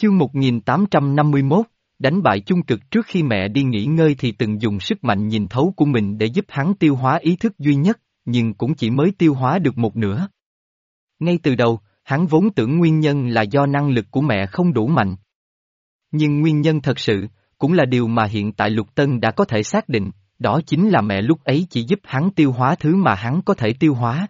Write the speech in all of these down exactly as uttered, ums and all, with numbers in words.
Chương một nghìn tám trăm năm mươi mốt, đánh bại chung cực. Trước khi mẹ đi nghỉ ngơi thì từng dùng sức mạnh nhìn thấu của mình để giúp hắn tiêu hóa ý thức duy nhất, nhưng cũng chỉ mới tiêu hóa được một nửa. Ngay từ đầu, hắn vốn tưởng nguyên nhân là do năng lực của mẹ không đủ mạnh. Nhưng nguyên nhân thật sự, cũng là điều mà hiện tại Lục Tân đã có thể xác định, đó chính là mẹ lúc ấy chỉ giúp hắn tiêu hóa thứ mà hắn có thể tiêu hóa.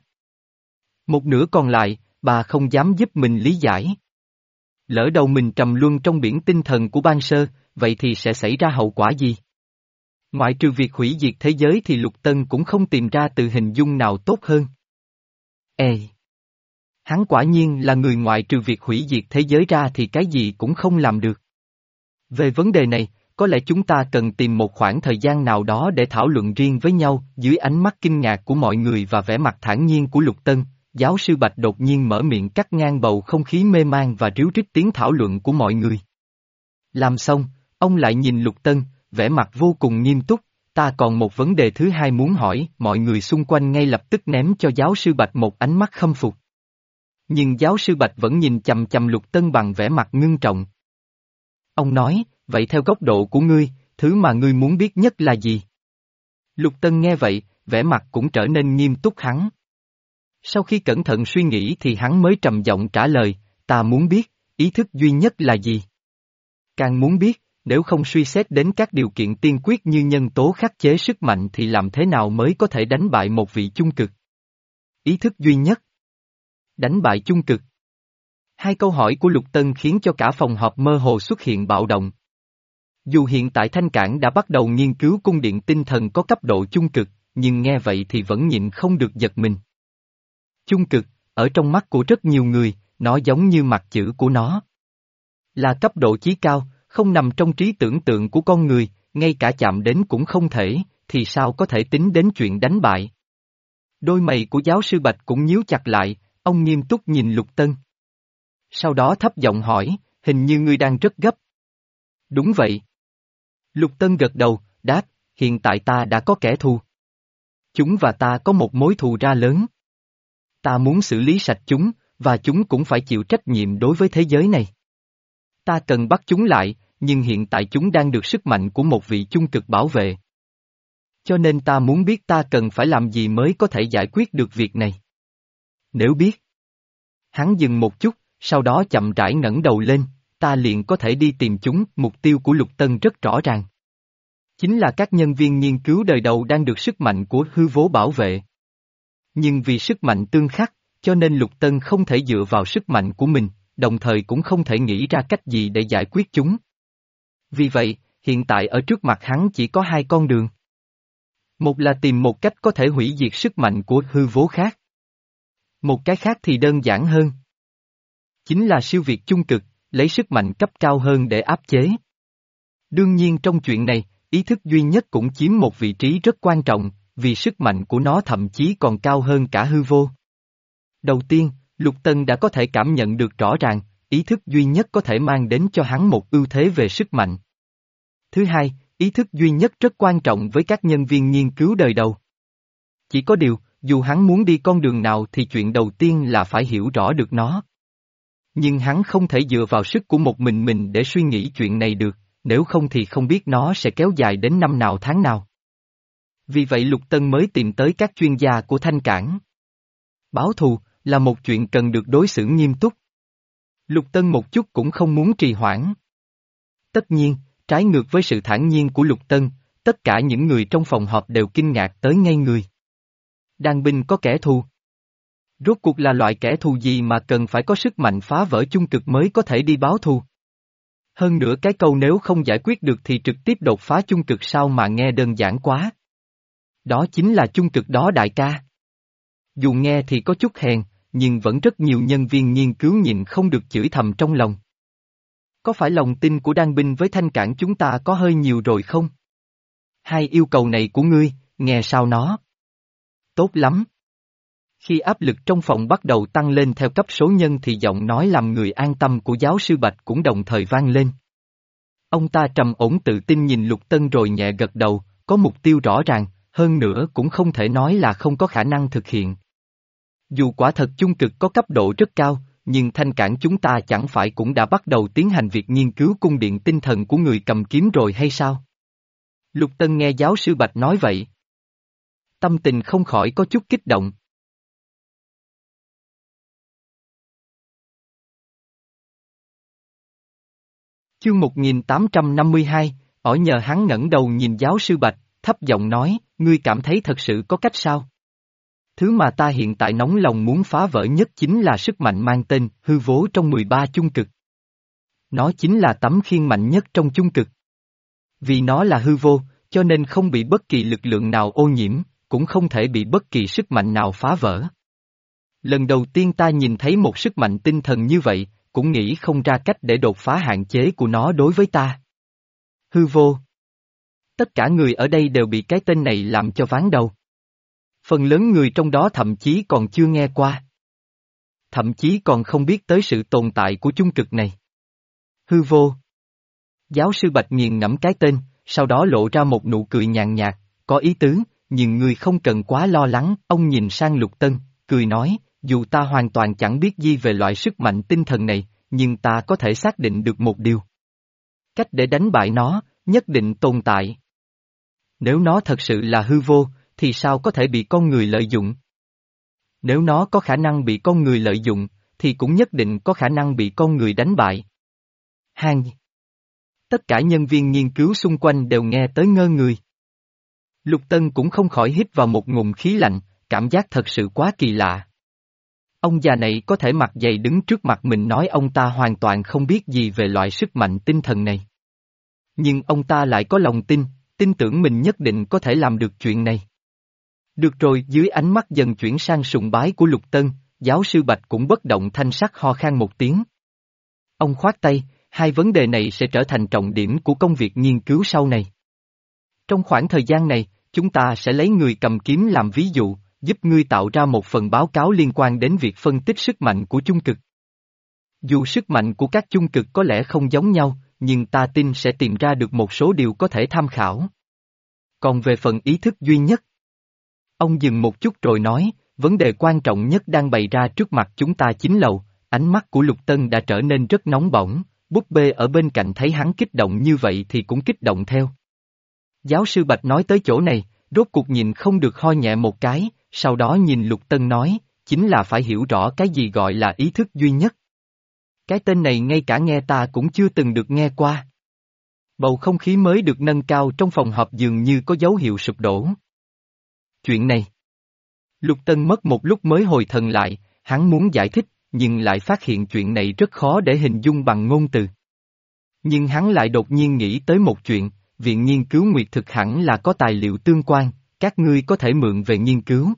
Một nửa còn lại, bà không dám giúp mình lý giải. Lỡ đầu mình trầm luân trong biển tinh thần của Ban Sơ, vậy thì sẽ xảy ra hậu quả gì? Ngoại trừ việc hủy diệt thế giới thì Lục Tân cũng không tìm ra từ hình dung nào tốt hơn. Ê! Hắn quả nhiên là người ngoại trừ việc hủy diệt thế giới ra thì cái gì cũng không làm được. Về vấn đề này, có lẽ chúng ta cần tìm một khoảng thời gian nào đó để thảo luận riêng với nhau. Dưới ánh mắt kinh ngạc của mọi người và vẻ mặt thản nhiên của Lục Tân, giáo sư Bạch đột nhiên mở miệng cắt ngang bầu không khí mê man và ríu rít tiếng thảo luận của mọi người. Làm xong, ông lại nhìn Lục Tân, vẻ mặt vô cùng nghiêm túc. Ta còn một vấn đề thứ hai muốn hỏi. Mọi người xung quanh ngay lập tức ném cho giáo sư Bạch một ánh mắt khâm phục. Nhưng giáo sư Bạch vẫn nhìn chằm chằm Lục Tân bằng vẻ mặt ngưng trọng. Ông nói, vậy theo góc độ của ngươi, thứ mà ngươi muốn biết nhất là gì? Lục Tân nghe vậy, vẻ mặt cũng trở nên nghiêm túc hắn. Sau khi cẩn thận suy nghĩ thì hắn mới trầm giọng trả lời, ta muốn biết, ý thức duy nhất là gì? Càng muốn biết, nếu không suy xét đến các điều kiện tiên quyết như nhân tố khắc chế sức mạnh thì làm thế nào mới có thể đánh bại một vị chung cực? Ý thức duy nhất. Đánh bại chung cực. Hai câu hỏi của Lục Tân khiến cho cả phòng họp mơ hồ xuất hiện bạo động. Dù hiện tại Thanh Cảng đã bắt đầu nghiên cứu cung điện tinh thần có cấp độ chung cực, nhưng nghe vậy thì vẫn nhịn không được giật mình. Chung cực, ở trong mắt của rất nhiều người, nó giống như mặt chữ của nó. Là cấp độ chí cao, không nằm trong trí tưởng tượng của con người, ngay cả chạm đến cũng không thể, thì sao có thể tính đến chuyện đánh bại. Đôi mày của giáo sư Bạch cũng nhíu chặt lại, ông nghiêm túc nhìn Lục Tân. Sau đó thấp giọng hỏi, hình như ngươi đang rất gấp. Đúng vậy. Lục Tân gật đầu, đáp, hiện tại ta đã có kẻ thù. Chúng và ta có một mối thù ra lớn. Ta muốn xử lý sạch chúng, và chúng cũng phải chịu trách nhiệm đối với thế giới này. Ta cần bắt chúng lại, nhưng hiện tại chúng đang được sức mạnh của một vị chung cực bảo vệ. Cho nên ta muốn biết ta cần phải làm gì mới có thể giải quyết được việc này. Nếu biết. Hắn dừng một chút, sau đó chậm rãi ngẩng đầu lên, ta liền có thể đi tìm chúng. Mục tiêu của Lục Tân rất rõ ràng. Chính là các nhân viên nghiên cứu đời đầu đang được sức mạnh của hư vô bảo vệ. Nhưng vì sức mạnh tương khắc, cho nên Lục Tân không thể dựa vào sức mạnh của mình, đồng thời cũng không thể nghĩ ra cách gì để giải quyết chúng. Vì vậy, hiện tại ở trước mặt hắn chỉ có hai con đường. Một là tìm một cách có thể hủy diệt sức mạnh của hư vô khác. Một cái khác thì đơn giản hơn. Chính là siêu việt chung cực, lấy sức mạnh cấp cao hơn để áp chế. Đương nhiên trong chuyện này, ý thức duy nhất cũng chiếm một vị trí rất quan trọng, vì sức mạnh của nó thậm chí còn cao hơn cả hư vô. Đầu tiên, Lục Tân đã có thể cảm nhận được rõ ràng, ý thức duy nhất có thể mang đến cho hắn một ưu thế về sức mạnh. Thứ hai, ý thức duy nhất rất quan trọng với các nhân viên nghiên cứu đời đầu. Chỉ có điều, dù hắn muốn đi con đường nào thì chuyện đầu tiên là phải hiểu rõ được nó. Nhưng hắn không thể dựa vào sức của một mình mình để suy nghĩ chuyện này được, nếu không thì không biết nó sẽ kéo dài đến năm nào tháng nào. Vì vậy Lục Tân mới tìm tới các chuyên gia của Thanh Cảng. Báo thù là một chuyện cần được đối xử nghiêm túc. Lục Tân một chút cũng không muốn trì hoãn. Tất nhiên, trái ngược với sự thản nhiên của Lục Tân, tất cả những người trong phòng họp đều kinh ngạc tới ngây người. Đan binh có kẻ thù. Rốt cuộc là loại kẻ thù gì mà cần phải có sức mạnh phá vỡ chung cực mới có thể đi báo thù? Hơn nữa cái câu nếu không giải quyết được thì trực tiếp đột phá chung cực sao mà nghe đơn giản quá. Đó chính là chung cực đó đại ca. Dù nghe thì có chút hèn, nhưng vẫn rất nhiều nhân viên nghiên cứu nhịn không được chửi thầm trong lòng. Có phải lòng tin của Đan binh với Thanh Cảng chúng ta có hơi nhiều rồi không? Hai yêu cầu này của ngươi, nghe sao nó? Tốt lắm. Khi áp lực trong phòng bắt đầu tăng lên theo cấp số nhân thì giọng nói làm người an tâm của giáo sư Bạch cũng đồng thời vang lên. Ông ta trầm ổn tự tin nhìn Lục Tân rồi nhẹ gật đầu, có mục tiêu rõ ràng, hơn nữa cũng không thể nói là không có khả năng thực hiện. Dù quả thật chung cực có cấp độ rất cao, nhưng thanh cảng chúng ta chẳng phải cũng đã bắt đầu tiến hành việc nghiên cứu cung điện tinh thần của người cầm kiếm rồi hay sao? Lục Tân nghe giáo sư Bạch nói vậy. Tâm tình không khỏi có chút kích động. Chương một nghìn tám trăm năm mươi hai, ỏi nhờ hắn ngẩng đầu nhìn giáo sư Bạch, thấp giọng nói, ngươi cảm thấy thật sự có cách sao? Thứ mà ta hiện tại nóng lòng muốn phá vỡ nhất chính là sức mạnh mang tên hư vô trong mười ba chung cực. Nó chính là tấm khiên mạnh nhất trong chung cực. Vì nó là hư vô, cho nên không bị bất kỳ lực lượng nào ô nhiễm, cũng không thể bị bất kỳ sức mạnh nào phá vỡ. Lần đầu tiên ta nhìn thấy một sức mạnh tinh thần như vậy, cũng nghĩ không ra cách để đột phá hạn chế của nó đối với ta. Hư vô. Tất cả người ở đây đều bị cái tên này làm cho ván đầu. Phần lớn người trong đó thậm chí còn chưa nghe qua. Thậm chí còn không biết tới sự tồn tại của chung cực này. Hư vô. Giáo sư Bạch nghiền ngẫm cái tên, sau đó lộ ra một nụ cười nhàn nhạt, có ý tứ, nhưng người không cần quá lo lắng. Ông nhìn sang Lục Tân, cười nói, dù ta hoàn toàn chẳng biết gì về loại sức mạnh tinh thần này, nhưng ta có thể xác định được một điều. Cách để đánh bại nó, nhất định tồn tại. Nếu nó thật sự là hư vô, thì sao có thể bị con người lợi dụng? Nếu nó có khả năng bị con người lợi dụng, thì cũng nhất định có khả năng bị con người đánh bại. Hang. Tất cả nhân viên nghiên cứu xung quanh đều nghe tới ngơ người. Lục Tân cũng không khỏi hít vào một ngụm khí lạnh, cảm giác thật sự quá kỳ lạ. Ông già này có thể mặt dày đứng trước mặt mình nói ông ta hoàn toàn không biết gì về loại sức mạnh tinh thần này. Nhưng ông ta lại có lòng tin, tin tưởng mình nhất định có thể làm được chuyện này. Được rồi, dưới ánh mắt dần chuyển sang sùng bái của Lục Tân, giáo sư Bạch cũng bất động thanh sắc ho khan một tiếng. Ông khoát tay, hai vấn đề này sẽ trở thành trọng điểm của công việc nghiên cứu sau này. Trong khoảng thời gian này, chúng ta sẽ lấy người cầm kiếm làm ví dụ, giúp ngươi tạo ra một phần báo cáo liên quan đến việc phân tích sức mạnh của chung cực. Dù sức mạnh của các chung cực có lẽ không giống nhau, nhưng ta tin sẽ tìm ra được một số điều có thể tham khảo. Còn về phần ý thức duy nhất, ông dừng một chút rồi nói, vấn đề quan trọng nhất đang bày ra trước mặt chúng ta chính lầu. Ánh mắt của Lục Tân đã trở nên rất nóng bỏng, búp bê ở bên cạnh thấy hắn kích động như vậy thì cũng kích động theo. Giáo sư Bạch nói tới chỗ này, rốt cuộc nhìn không được ho nhẹ một cái, sau đó nhìn Lục Tân nói, chính là phải hiểu rõ cái gì gọi là ý thức duy nhất. Cái tên này ngay cả nghe ta cũng chưa từng được nghe qua. Bầu không khí mới được nâng cao trong phòng họp dường như có dấu hiệu sụp đổ. Chuyện này. Lục Tân mất một lúc mới hồi thần lại, hắn muốn giải thích, nhưng lại phát hiện chuyện này rất khó để hình dung bằng ngôn từ. Nhưng hắn lại đột nhiên nghĩ tới một chuyện, viện nghiên cứu Nguyệt Thực hẳn là có tài liệu tương quan, các ngươi có thể mượn về nghiên cứu.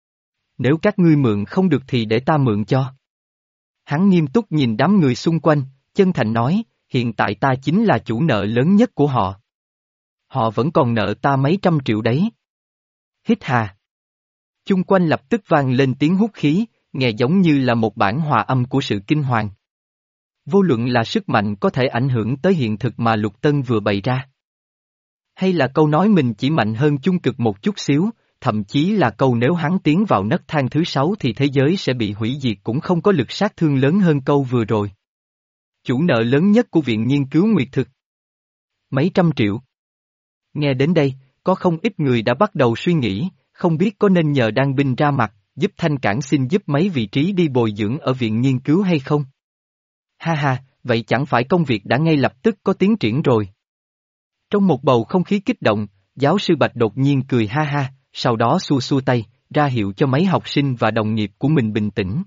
Nếu các ngươi mượn không được thì để ta mượn cho. Hắn nghiêm túc nhìn đám người xung quanh, chân thành nói, hiện tại ta chính là chủ nợ lớn nhất của họ. Họ vẫn còn nợ ta mấy trăm triệu đấy. Hít hà. Chung quanh lập tức vang lên tiếng hút khí, nghe giống như là một bản hòa âm của sự kinh hoàng. Vô luận là sức mạnh có thể ảnh hưởng tới hiện thực mà Lục Tân vừa bày ra. Hay là câu nói mình chỉ mạnh hơn chung cực một chút xíu, thậm chí là câu nếu hắn tiến vào nấc thang thứ sáu thì thế giới sẽ bị hủy diệt cũng không có lực sát thương lớn hơn câu vừa rồi. Chủ nợ lớn nhất của viện nghiên cứu Nguyệt Thực. Mấy trăm triệu. Nghe đến đây, có không ít người đã bắt đầu suy nghĩ, không biết có nên nhờ đan binh ra mặt, giúp Thanh Cảng xin giúp mấy vị trí đi bồi dưỡng ở viện nghiên cứu hay không? Ha ha, vậy chẳng phải công việc đã ngay lập tức có tiến triển rồi. Trong một bầu không khí kích động, giáo sư Bạch đột nhiên cười ha ha, sau đó xua xua tay, ra hiệu cho mấy học sinh và đồng nghiệp của mình bình tĩnh.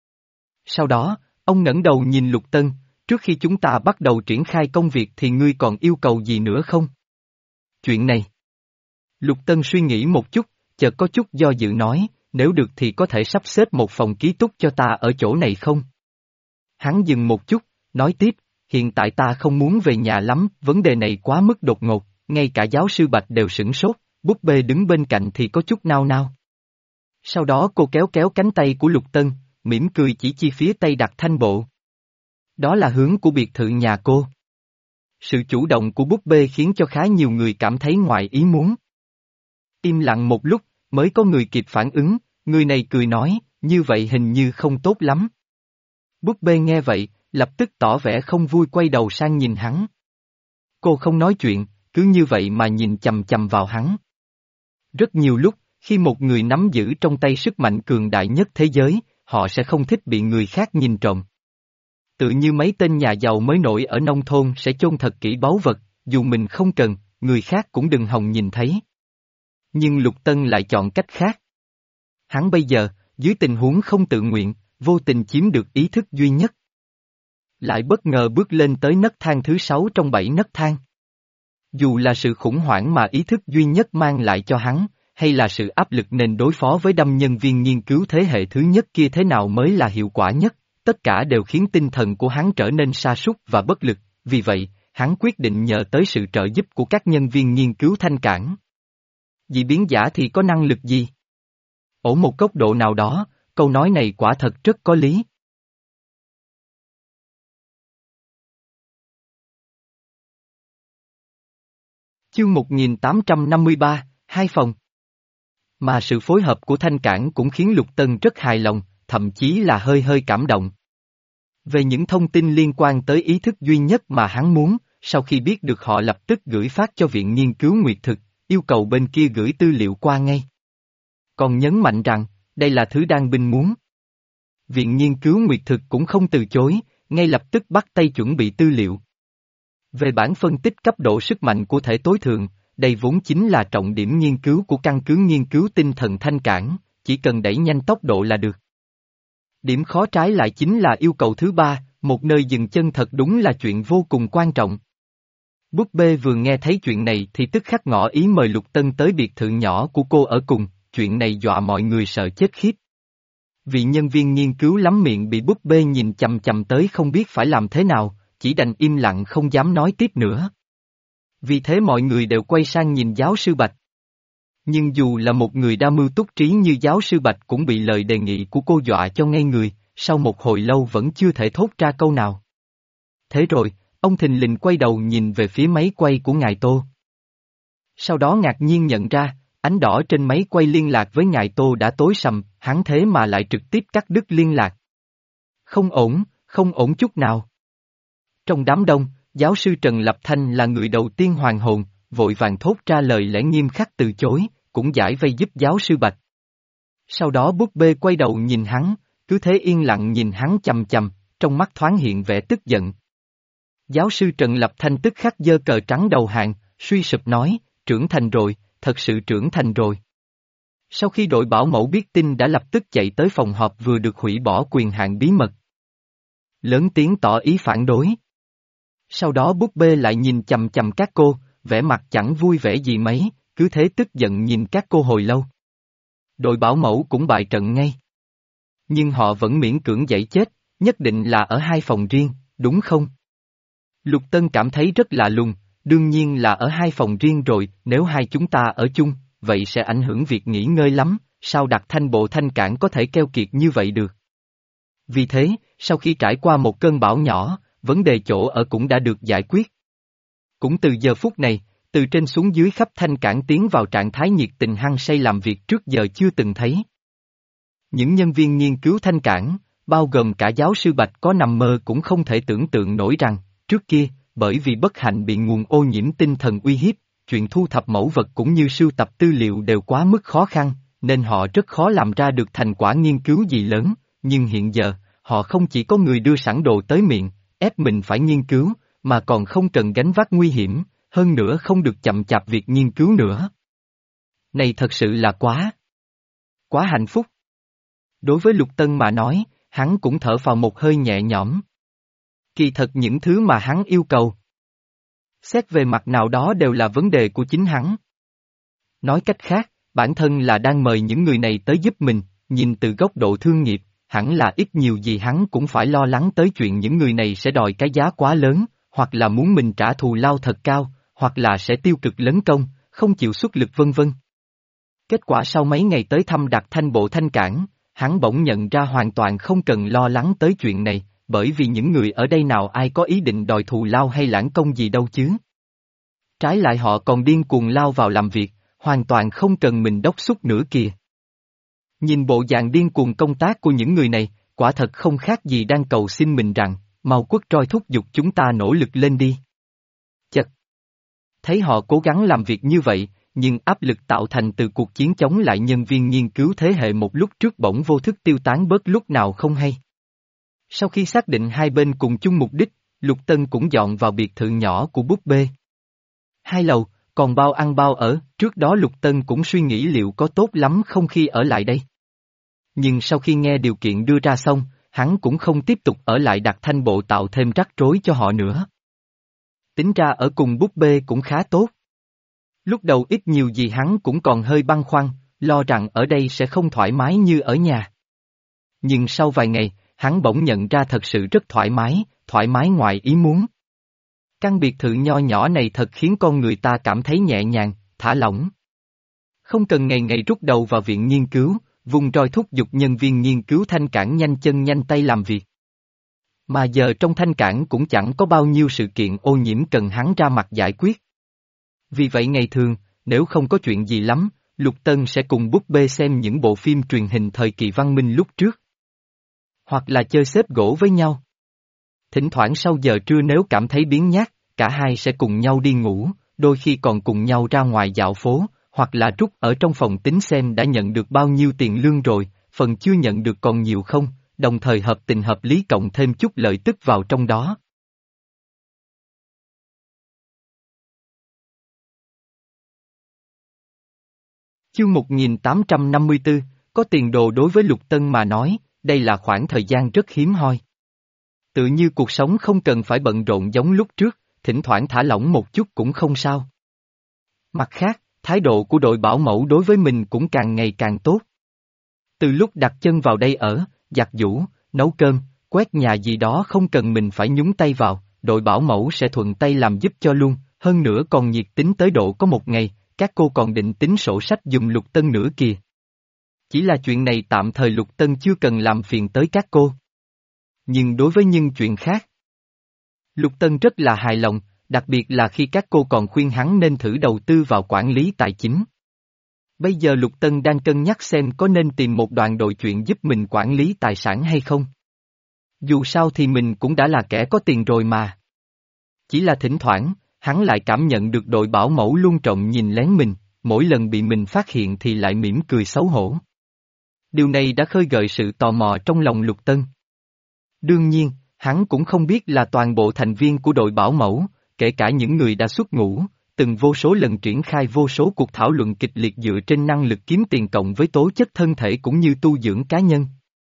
Sau đó, ông ngẩng đầu nhìn Lục Tân, trước khi chúng ta bắt đầu triển khai công việc thì ngươi còn yêu cầu gì nữa không? Chuyện này. Lục Tân suy nghĩ một chút, chợt có chút do dự nói, nếu được thì có thể sắp xếp một phòng ký túc cho ta ở chỗ này không? Hắn dừng một chút, nói tiếp, hiện tại ta không muốn về nhà lắm, vấn đề này quá mức đột ngột, ngay cả giáo sư Bạch đều sửng sốt, búp bê đứng bên cạnh thì có chút nao nao. Sau đó cô kéo kéo cánh tay của Lục Tân, mỉm cười chỉ chi phía tây đặt thanh bộ. Đó là hướng của biệt thự nhà cô. Sự chủ động của búp bê khiến cho khá nhiều người cảm thấy ngoài ý muốn. Im lặng một lúc, mới có người kịp phản ứng, người này cười nói, như vậy hình như không tốt lắm. Búp bê nghe vậy, lập tức tỏ vẻ không vui quay đầu sang nhìn hắn. Cô không nói chuyện, cứ như vậy mà nhìn chằm chằm vào hắn. Rất nhiều lúc, khi một người nắm giữ trong tay sức mạnh cường đại nhất thế giới, họ sẽ không thích bị người khác nhìn trộm. Tự như mấy tên nhà giàu mới nổi ở nông thôn sẽ chôn thật kỹ báu vật, dù mình không cần, người khác cũng đừng hòng nhìn thấy. Nhưng Lục Tân lại chọn cách khác. Hắn bây giờ, dưới tình huống không tự nguyện, vô tình chiếm được ý thức duy nhất. Lại bất ngờ bước lên tới nấc thang thứ sáu trong bảy nấc thang. Dù là sự khủng hoảng mà ý thức duy nhất mang lại cho hắn, hay là sự áp lực nên đối phó với đâm nhân viên nghiên cứu thế hệ thứ nhất kia thế nào mới là hiệu quả nhất, tất cả đều khiến tinh thần của hắn trở nên sa sút và bất lực, vì vậy, hắn quyết định nhờ tới sự trợ giúp của các nhân viên nghiên cứu thanh cảng. Dị biến giả thì có năng lực gì? Ở một góc độ nào đó, câu nói này quả thật rất có lý. Chương một nghìn tám trăm năm mươi ba, hai phòng. Mà sự phối hợp của thanh cảng cũng khiến Lục Tân rất hài lòng, thậm chí là hơi hơi cảm động. Về những thông tin liên quan tới ý thức duy nhất mà hắn muốn, sau khi biết được họ lập tức gửi phát cho Viện Nghiên cứu Nguyệt Thực, yêu cầu bên kia gửi tư liệu qua ngay. Còn nhấn mạnh rằng, đây là thứ Đan binh muốn. Viện Nghiên cứu Nguyệt Thực cũng không từ chối, ngay lập tức bắt tay chuẩn bị tư liệu. Về bản phân tích cấp độ sức mạnh của thể tối thượng, đây vốn chính là trọng điểm nghiên cứu của căn cứ nghiên cứu tinh thần thanh cảng, chỉ cần đẩy nhanh tốc độ là được. Điểm khó trái lại chính là yêu cầu thứ ba, một nơi dừng chân thật đúng là chuyện vô cùng quan trọng. Búp bê vừa nghe thấy chuyện này thì tức khắc ngỏ ý mời Lục Tân tới biệt thự nhỏ của cô ở cùng, chuyện này dọa mọi người sợ chết khiếp. Vị nhân viên nghiên cứu lắm miệng bị búp bê nhìn chằm chằm tới không biết phải làm thế nào, chỉ đành im lặng không dám nói tiếp nữa. Vì thế mọi người đều quay sang nhìn giáo sư Bạch. Nhưng dù là một người đa mưu túc trí như giáo sư Bạch cũng bị lời đề nghị của cô dọa cho ngây người, sau một hồi lâu vẫn chưa thể thốt ra câu nào. Thế rồi, ông thình lình quay đầu nhìn về phía máy quay của ngài Tô. Sau đó ngạc nhiên nhận ra, ánh đỏ trên máy quay liên lạc với ngài Tô đã tối sầm, hắn thế mà lại trực tiếp cắt đứt liên lạc. Không ổn, không ổn chút nào. Trong đám đông, giáo sư Trần Lập Thanh là người đầu tiên hoàn hồn, vội vàng thốt ra lời lẽ nghiêm khắc từ chối, cũng giải vây giúp giáo sư Bạch. Sau đó búp bê quay đầu nhìn hắn, cứ thế yên lặng nhìn hắn chằm chằm, trong mắt thoáng hiện vẻ tức giận. Giáo sư Trần Lập Thanh tức khắc giơ cờ trắng đầu hàng, suy sụp nói, trưởng thành rồi, thật sự trưởng thành rồi. Sau khi đội bảo mẫu biết tin đã lập tức chạy tới phòng họp vừa được hủy bỏ quyền hạn bí mật. Lớn tiếng tỏ ý phản đối. Sau đó búp bê lại nhìn chằm chằm các cô, vẻ mặt chẳng vui vẻ gì mấy, cứ thế tức giận nhìn các cô hồi lâu. Đội bảo mẫu cũng bại trận ngay. Nhưng họ vẫn miễn cưỡng dậy chết, nhất định là ở hai phòng riêng, đúng không? Lục Tân cảm thấy rất lạ lùng, đương nhiên là ở hai phòng riêng rồi, nếu hai chúng ta ở chung, vậy sẽ ảnh hưởng việc nghỉ ngơi lắm, sao đặt thanh bộ thanh cảng có thể keo kiệt như vậy được? Vì thế, sau khi trải qua một cơn bão nhỏ, vấn đề chỗ ở cũng đã được giải quyết. Cũng từ giờ phút này, từ trên xuống dưới khắp thanh cảng tiến vào trạng thái nhiệt tình hăng say làm việc trước giờ chưa từng thấy. Những nhân viên nghiên cứu thanh cảng, bao gồm cả giáo sư Bạch có nằm mơ cũng không thể tưởng tượng nổi rằng, trước kia, bởi vì bất hạnh bị nguồn ô nhiễm tinh thần uy hiếp, chuyện thu thập mẫu vật cũng như sưu tập tư liệu đều quá mức khó khăn, nên họ rất khó làm ra được thành quả nghiên cứu gì lớn, nhưng hiện giờ, họ không chỉ có người đưa sẵn đồ tới miệng, ép mình phải nghiên cứu, mà còn không cần gánh vác nguy hiểm, hơn nữa không được chậm chạp việc nghiên cứu nữa. Này thật sự là quá, quá hạnh phúc. Đối với Lục Tân mà nói, hắn cũng thở phào một hơi nhẹ nhõm. Kỳ thật những thứ mà hắn yêu cầu, xét về mặt nào đó đều là vấn đề của chính hắn. Nói cách khác, bản thân là đang mời những người này tới giúp mình, nhìn từ góc độ thương nghiệp, hẳn là ít nhiều gì hắn cũng phải lo lắng tới chuyện những người này sẽ đòi cái giá quá lớn, hoặc là muốn mình trả thù lao thật cao, hoặc là sẽ tiêu cực lấn công, không chịu xuất lực vân vân. Kết quả sau mấy ngày tới thăm đặt thanh bộ thanh cảng, hắn bỗng nhận ra hoàn toàn không cần lo lắng tới chuyện này, bởi vì những người ở đây nào ai có ý định đòi thù lao hay lãng công gì đâu chứ. Trái lại họ còn điên cuồng lao vào làm việc, hoàn toàn không cần mình đốc thúc nữa kìa. Nhìn bộ dạng điên cuồng công tác của những người này, quả thật không khác gì đang cầu xin mình rằng, mau quất roi thúc giục chúng ta nỗ lực lên đi. Chật! Thấy họ cố gắng làm việc như vậy, nhưng áp lực tạo thành từ cuộc chiến chống lại nhân viên nghiên cứu thế hệ một lúc trước bỗng vô thức tiêu tán bớt lúc nào không hay. Sau khi xác định hai bên cùng chung mục đích, Lục Tân cũng dọn vào biệt thự nhỏ của búp bê. Hai lầu, còn bao ăn bao ở, trước đó Lục Tân cũng suy nghĩ liệu có tốt lắm không khi ở lại đây. Nhưng sau khi nghe điều kiện đưa ra xong, hắn cũng không tiếp tục ở lại đặt thanh bộ tạo thêm rắc rối cho họ nữa. Tính ra ở cùng búp bê cũng khá tốt. Lúc đầu ít nhiều gì hắn cũng còn hơi băn khoăn, lo rằng ở đây sẽ không thoải mái như ở nhà. Nhưng sau vài ngày, hắn bỗng nhận ra thật sự rất thoải mái, thoải mái ngoài ý muốn. Căn biệt thự nho nhỏ này thật khiến con người ta cảm thấy nhẹ nhàng, thả lỏng. Không cần ngày ngày rút đầu vào viện nghiên cứu, vùng roi thúc giục nhân viên nghiên cứu thanh cảng nhanh chân nhanh tay làm việc. Mà giờ trong thanh cảng cũng chẳng có bao nhiêu sự kiện ô nhiễm cần hắn ra mặt giải quyết. Vì vậy ngày thường, nếu không có chuyện gì lắm, Lục Tân sẽ cùng búp bê xem những bộ phim truyền hình thời kỳ văn minh lúc trước. Hoặc là chơi xếp gỗ với nhau. Thỉnh thoảng sau giờ trưa nếu cảm thấy biếng nhác, cả hai sẽ cùng nhau đi ngủ, đôi khi còn cùng nhau ra ngoài dạo phố, hoặc là rút ở trong phòng tính xem đã nhận được bao nhiêu tiền lương rồi, phần chưa nhận được còn nhiều không, đồng thời hợp tình hợp lý cộng thêm chút lợi tức vào trong đó. Chương một nghìn tám trăm năm mươi tư, có tiền đồ đối với Lục Tân mà nói, đây là khoảng thời gian rất hiếm hoi. Tự như cuộc sống không cần phải bận rộn giống lúc trước, thỉnh thoảng thả lỏng một chút cũng không sao. Mặt khác, thái độ của đội bảo mẫu đối với mình cũng càng ngày càng tốt. Từ lúc đặt chân vào đây ở, giặt giũ, nấu cơm, quét nhà gì đó không cần mình phải nhúng tay vào, đội bảo mẫu sẽ thuận tay làm giúp cho luôn, hơn nữa còn nhiệt tính tới độ có một ngày, các cô còn định tính sổ sách giùm Lục Tân nữa kìa. Chỉ là chuyện này tạm thời Lục Tân chưa cần làm phiền tới các cô. Nhưng đối với những chuyện khác, Lục Tân rất là hài lòng, đặc biệt là khi các cô còn khuyên hắn nên thử đầu tư vào quản lý tài chính. Bây giờ Lục Tân đang cân nhắc xem có nên tìm một đoàn đội chuyện giúp mình quản lý tài sản hay không. Dù sao thì mình cũng đã là kẻ có tiền rồi mà. Chỉ là thỉnh thoảng, hắn lại cảm nhận được đội bảo mẫu luôn trộm nhìn lén mình, mỗi lần bị mình phát hiện thì lại mỉm cười xấu hổ. Điều này đã khơi gợi sự tò mò trong lòng Lục Tân. Đương nhiên, hắn cũng không biết là toàn bộ thành viên của đội bảo mẫu, kể cả những người đã xuất ngũ, từng vô số lần triển khai vô số cuộc thảo luận kịch liệt dựa trên năng lực kiếm tiền cộng với tố chất thân thể cũng như tu dưỡng cá nhân.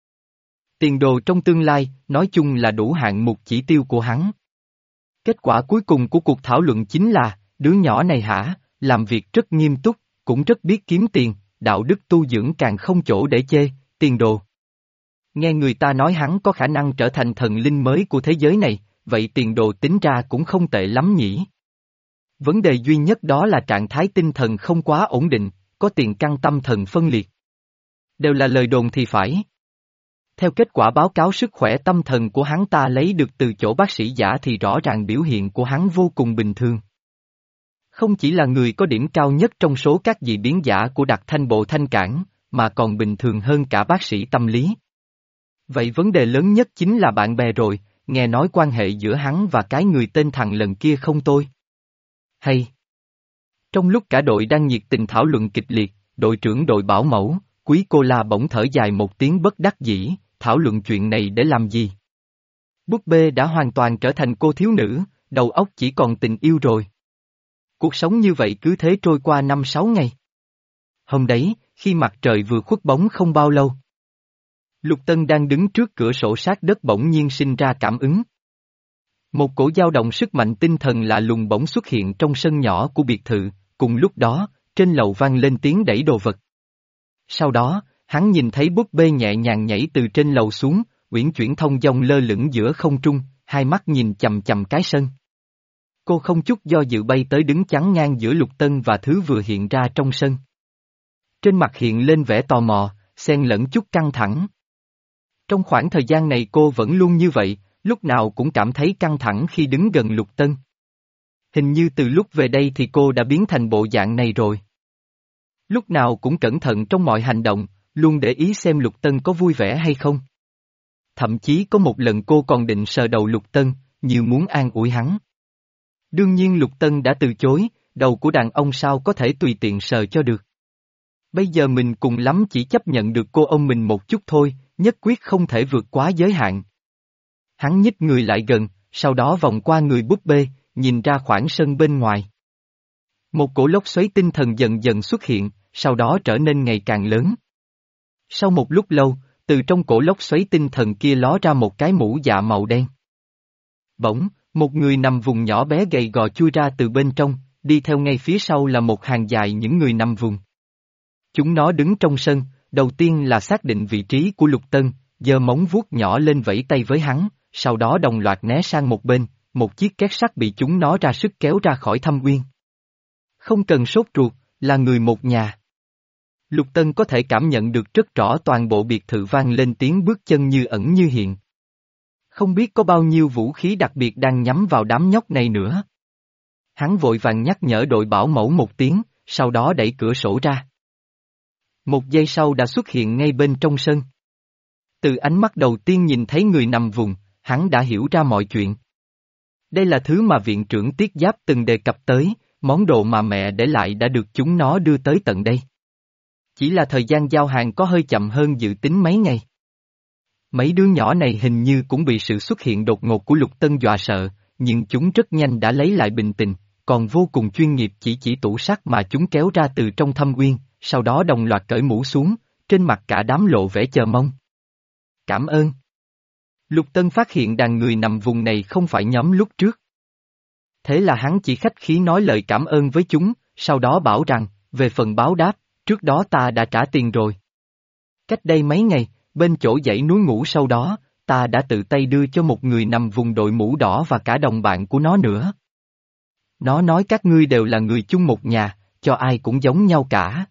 Tiền đồ trong tương lai, nói chung là đủ hạng mục chỉ tiêu của hắn. Kết quả cuối cùng của cuộc thảo luận chính là, đứa nhỏ này hả, làm việc rất nghiêm túc, cũng rất biết kiếm tiền, đạo đức tu dưỡng càng không chỗ để chê, tiền đồ. Nghe người ta nói hắn có khả năng trở thành thần linh mới của thế giới này, vậy tiền đồ tính ra cũng không tệ lắm nhỉ. Vấn đề duy nhất đó là trạng thái tinh thần không quá ổn định, có tiền căn tâm thần phân liệt. Đều là lời đồn thì phải. Theo kết quả báo cáo sức khỏe tâm thần của hắn ta lấy được từ chỗ bác sĩ giả thì rõ ràng biểu hiện của hắn vô cùng bình thường. Không chỉ là người có điểm cao nhất trong số các dị biến giả của đặc thanh bộ thanh cảng, mà còn bình thường hơn cả bác sĩ tâm lý. Vậy vấn đề lớn nhất chính là bạn bè rồi, nghe nói quan hệ giữa hắn và cái người tên thằng lần kia không tồi. Hay. Trong lúc cả đội đang nhiệt tình thảo luận kịch liệt, đội trưởng đội bảo mẫu, Quý Cô La bỗng thở dài một tiếng bất đắc dĩ, thảo luận chuyện này để làm gì? Búp bê đã hoàn toàn trở thành cô thiếu nữ, đầu óc chỉ còn tình yêu rồi. Cuộc sống như vậy cứ thế trôi qua năm sáu ngày. Hôm đấy, khi mặt trời vừa khuất bóng không bao lâu. Lục Tân đang đứng trước cửa sổ sát đất bỗng nhiên sinh ra cảm ứng. Một cổ dao động sức mạnh tinh thần lạ lùng bỗng xuất hiện trong sân nhỏ của biệt thự, cùng lúc đó, trên lầu vang lên tiếng đẩy đồ vật. Sau đó, hắn nhìn thấy búp bê nhẹ nhàng nhảy từ trên lầu xuống, uyển chuyển thông dong lơ lửng giữa không trung, hai mắt nhìn chằm chằm cái sân. Cô không chút do dự bay tới đứng chắn ngang giữa Lục Tân và thứ vừa hiện ra trong sân. Trên mặt hiện lên vẻ tò mò, xen lẫn chút căng thẳng. Trong khoảng thời gian này cô vẫn luôn như vậy, lúc nào cũng cảm thấy căng thẳng khi đứng gần Lục Tân. Hình như từ lúc về đây thì cô đã biến thành bộ dạng này rồi. Lúc nào cũng cẩn thận trong mọi hành động, luôn để ý xem Lục Tân có vui vẻ hay không. Thậm chí có một lần cô còn định sờ đầu Lục Tân, như muốn an ủi hắn. Đương nhiên Lục Tân đã từ chối, đầu của đàn ông sao có thể tùy tiện sờ cho được. Bây giờ mình cùng lắm chỉ chấp nhận được cô ôm mình một chút thôi, nhất quyết không thể vượt quá giới hạn. Hắn nhích người lại gần, sau đó vòng qua người búp bê, nhìn ra khoảng sân bên ngoài. Một cổ lốc xoáy tinh thần dần dần xuất hiện, sau đó trở nên ngày càng lớn. Sau một lúc lâu, từ trong cổ lốc xoáy tinh thần kia ló ra một cái mũ dạ màu đen. Bỗng, một người nằm vùng nhỏ bé gầy gò chui ra từ bên trong, đi theo ngay phía sau là một hàng dài những người nằm vùng. Chúng nó đứng trong sân, đầu tiên là xác định vị trí của Lục Tân, giơ móng vuốt nhỏ lên vẫy tay với hắn, sau đó đồng loạt né sang một bên, một chiếc két sắt bị chúng nó ra sức kéo ra khỏi thâm uyên. Không cần sốt ruột, là người một nhà. Lục Tân có thể cảm nhận được rất rõ toàn bộ biệt thự vang lên tiếng bước chân như ẩn như hiện. Không biết có bao nhiêu vũ khí đặc biệt đang nhắm vào đám nhóc này nữa. Hắn vội vàng nhắc nhở đội bảo mẫu một tiếng, sau đó đẩy cửa sổ ra. Một giây sau đã xuất hiện ngay bên trong sân. Từ ánh mắt đầu tiên nhìn thấy người nằm vùng, hắn đã hiểu ra mọi chuyện. Đây là thứ mà viện trưởng Tiết Giáp từng đề cập tới, món đồ mà mẹ để lại đã được chúng nó đưa tới tận đây. Chỉ là thời gian giao hàng có hơi chậm hơn dự tính mấy ngày. Mấy đứa nhỏ này hình như cũng bị sự xuất hiện đột ngột của Lục Tân dọa sợ, nhưng chúng rất nhanh đã lấy lại bình tĩnh, còn vô cùng chuyên nghiệp chỉ chỉ tủ sắt mà chúng kéo ra từ trong thâm uyên, sau đó đồng loạt cởi mũ xuống, trên mặt cả đám lộ vẻ chờ mong. Cảm ơn. Lục Tân phát hiện đàn người nằm vùng này không phải nhóm lúc trước. Thế là hắn chỉ khách khí nói lời cảm ơn với chúng, sau đó bảo rằng, về phần báo đáp, trước đó ta đã trả tiền rồi. Cách đây mấy ngày, bên chỗ dãy núi ngủ sau đó, ta đã tự tay đưa cho một người nằm vùng đội mũ đỏ và cả đồng bạn của nó nữa. Nó nói các ngươi đều là người chung một nhà, cho ai cũng giống nhau cả.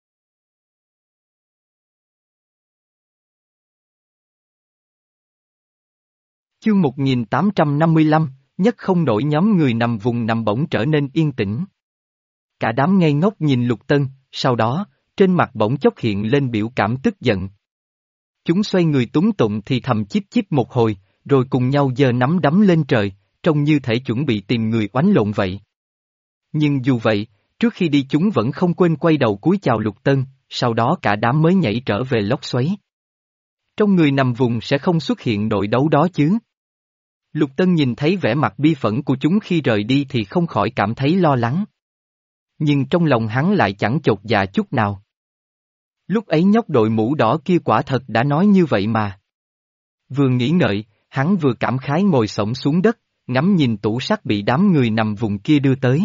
Chương một nghìn tám trăm năm mươi lăm, nhất không nổi nhóm người nằm vùng nằm bỗng trở nên yên tĩnh. Cả đám ngây ngốc nhìn Lục Tân, sau đó, trên mặt bỗng chốc hiện lên biểu cảm tức giận. Chúng xoay người túng tụng thì thầm chíp chíp một hồi, rồi cùng nhau giơ nắm đấm lên trời, trông như thể chuẩn bị tìm người oánh lộn vậy. Nhưng dù vậy, trước khi đi chúng vẫn không quên quay đầu cúi chào Lục Tân, sau đó cả đám mới nhảy trở về lốc xoáy. Trong người nằm vùng sẽ không xuất hiện nội đấu đó chứ. Lục Tân nhìn thấy vẻ mặt bi phẫn của chúng khi rời đi thì không khỏi cảm thấy lo lắng. Nhưng trong lòng hắn lại chẳng chột dạ chút nào. Lúc ấy nhóc đội mũ đỏ kia quả thật đã nói như vậy mà. Vừa nghĩ ngợi, hắn vừa cảm khái ngồi xổm xuống đất, ngắm nhìn tủ sắt bị đám người nằm vùng kia đưa tới.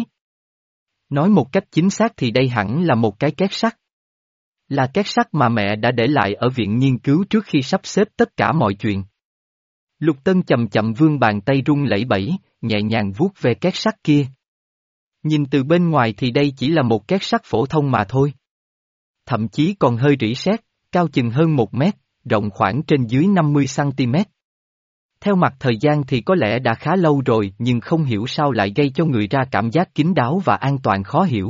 Nói một cách chính xác thì đây hẳn là một cái két sắt. Là két sắt mà mẹ đã để lại ở viện nghiên cứu trước khi sắp xếp tất cả mọi chuyện. Lục Tân chậm chậm vươn bàn tay run lẩy bẩy, nhẹ nhàng vuốt về két sắt kia. Nhìn từ bên ngoài thì đây chỉ là một két sắt phổ thông mà thôi. Thậm chí còn hơi rỉ sét, cao chừng hơn một mét, rộng khoảng trên dưới năm mươi xăng-ti-mét. Theo mặt thời gian thì có lẽ đã khá lâu rồi nhưng không hiểu sao lại gây cho người ra cảm giác kín đáo và an toàn khó hiểu.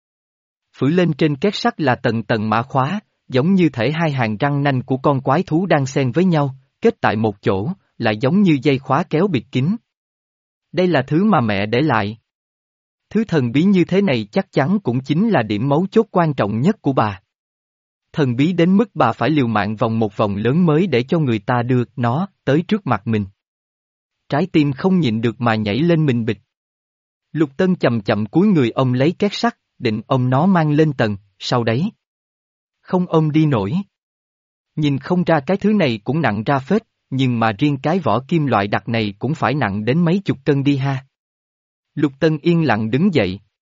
Phử lên trên két sắt là tầng tầng mã khóa, giống như thể hai hàng răng nanh của con quái thú đang xen với nhau, kết tại một chỗ, lại giống như dây khóa kéo bịt kín. Đây là thứ mà mẹ để lại. Thứ thần bí như thế này chắc chắn cũng chính là điểm mấu chốt quan trọng nhất của bà. Thần bí đến mức bà phải liều mạng vòng một vòng lớn mới để cho người ta đưa nó tới trước mặt mình. Trái tim không nhịn được mà nhảy lên mình bịch. Lục Tân chậm chậm cúi người ôm lấy két sắt, định ôm nó mang lên tầng, sau đấy. Không ôm đi nổi. Nhìn không ra cái thứ này cũng nặng ra phết, nhưng mà riêng cái vỏ kim loại đặc này cũng phải nặng đến mấy chục cân đi ha. Lục Tân yên lặng đứng dậy.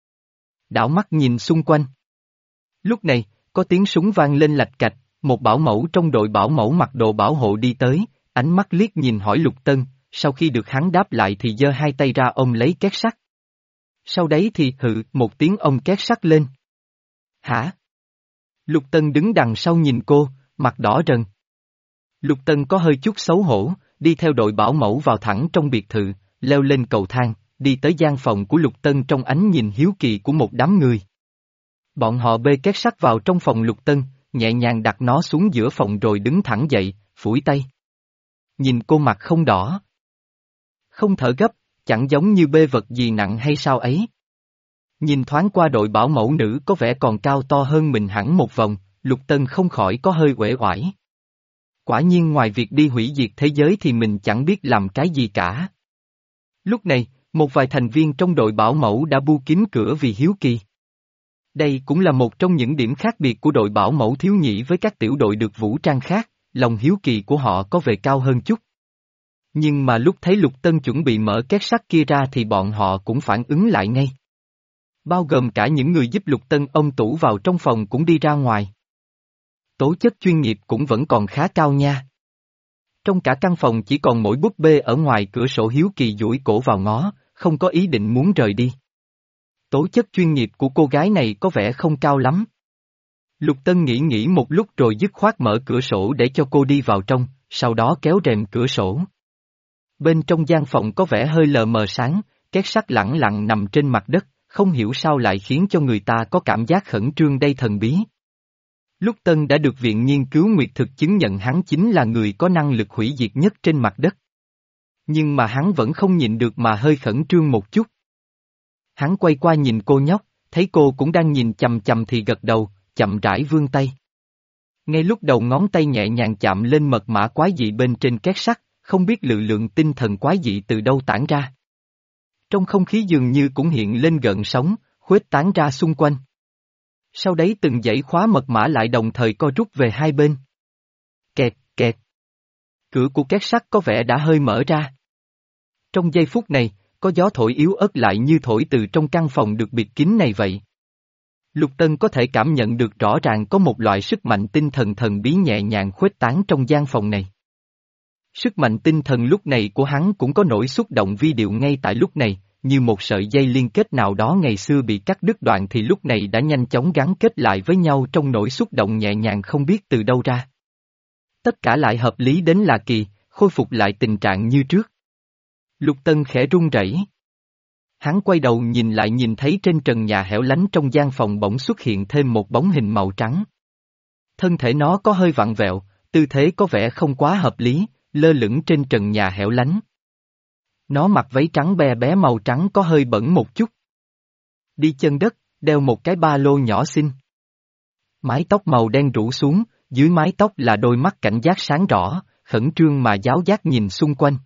Đảo mắt nhìn xung quanh. Lúc này, có tiếng súng vang lên lạch cạch, một bảo mẫu trong đội bảo mẫu mặc đồ bảo hộ đi tới, ánh mắt liếc nhìn hỏi Lục Tân, sau khi được hắn đáp lại thì giơ hai tay ra ôm lấy két sắt. Sau đấy thì hự một tiếng ôm két sắt lên. Hả? Lục Tân đứng đằng sau nhìn cô, mặt đỏ rần. Lục Tân có hơi chút xấu hổ, đi theo đội bảo mẫu vào thẳng trong biệt thự, leo lên cầu thang, đi tới gian phòng của Lục Tân trong ánh nhìn hiếu kỳ của một đám người. Bọn họ bê két sắt vào trong phòng Lục Tân, nhẹ nhàng đặt nó xuống giữa phòng rồi đứng thẳng dậy, phủi tay. Nhìn cô mặt không đỏ. Không thở gấp, chẳng giống như bê vật gì nặng hay sao ấy. Nhìn thoáng qua đội bảo mẫu nữ có vẻ còn cao to hơn mình hẳn một vòng, Lục Tân không khỏi có hơi uể oải. Quả nhiên ngoài việc đi hủy diệt thế giới thì mình chẳng biết làm cái gì cả. Lúc này, một vài thành viên trong đội bảo mẫu đã bu kín cửa vì hiếu kỳ. Đây cũng là một trong những điểm khác biệt của đội bảo mẫu thiếu nhĩ với các tiểu đội được vũ trang khác, lòng hiếu kỳ của họ có vẻ cao hơn chút. Nhưng mà lúc thấy Lục Tân chuẩn bị mở két sắt kia ra thì bọn họ cũng phản ứng lại ngay. Bao gồm cả những người giúp Lục Tân ông tủ vào trong phòng cũng đi ra ngoài. Tố chất chuyên nghiệp cũng vẫn còn khá cao nha. Trong cả căn phòng chỉ còn mỗi búp bê ở ngoài cửa sổ hiếu kỳ duỗi cổ vào ngó, không có ý định muốn rời đi. Tố chất chuyên nghiệp của cô gái này có vẻ không cao lắm. Lục Tân nghĩ nghĩ một lúc rồi dứt khoát mở cửa sổ để cho cô đi vào trong, sau đó kéo rèm cửa sổ. Bên trong gian phòng có vẻ hơi lờ mờ sáng, két sắt lẳng lặng nằm trên mặt đất, không hiểu sao lại khiến cho người ta có cảm giác khẩn trương đầy thần bí. Lúc Tân đã được Viện Nghiên cứu Nguyệt Thực chứng nhận hắn chính là người có năng lực hủy diệt nhất trên mặt đất. Nhưng mà hắn vẫn không nhịn được mà hơi khẩn trương một chút. Hắn quay qua nhìn cô nhóc, thấy cô cũng đang nhìn chằm chằm thì gật đầu, chậm rãi vươn tay. Ngay lúc đầu ngón tay nhẹ nhàng chạm lên mật mã quái dị bên trên két sắt, không biết lực lượng tinh thần quái dị từ đâu tản ra. Trong không khí dường như cũng hiện lên gợn sóng, khuếch tán ra xung quanh. Sau đấy từng dãy khóa mật mã lại đồng thời co rút về hai bên. Kẹt, kẹt. Cửa của két sắt có vẻ đã hơi mở ra. Trong giây phút này, có gió thổi yếu ớt lại như thổi từ trong căn phòng được bịt kín này vậy. Lục Tân có thể cảm nhận được rõ ràng có một loại sức mạnh tinh thần thần bí nhẹ nhàng khuếch tán trong gian phòng này. Sức mạnh tinh thần lúc này của hắn cũng có nỗi xúc động vi điệu ngay tại lúc này, như một sợi dây liên kết nào đó ngày xưa bị cắt đứt đoạn thì lúc này đã nhanh chóng gắn kết lại với nhau trong nỗi xúc động nhẹ nhàng không biết từ đâu ra. Tất cả lại hợp lý đến lạ kỳ, khôi phục lại tình trạng như trước. Lục Tân khẽ run rẩy. Hắn quay đầu nhìn lại nhìn thấy trên trần nhà hẻo lánh trong gian phòng bỗng xuất hiện thêm một bóng hình màu trắng. Thân thể nó có hơi vặn vẹo, tư thế có vẻ không quá hợp lý, lơ lửng trên trần nhà hẻo lánh. Nó mặc váy trắng be bé màu trắng có hơi bẩn một chút. Đi chân đất, đeo một cái ba lô nhỏ xinh. Mái tóc màu đen rủ xuống, dưới mái tóc là đôi mắt cảnh giác sáng rõ, khẩn trương mà giáo giác nhìn xung quanh.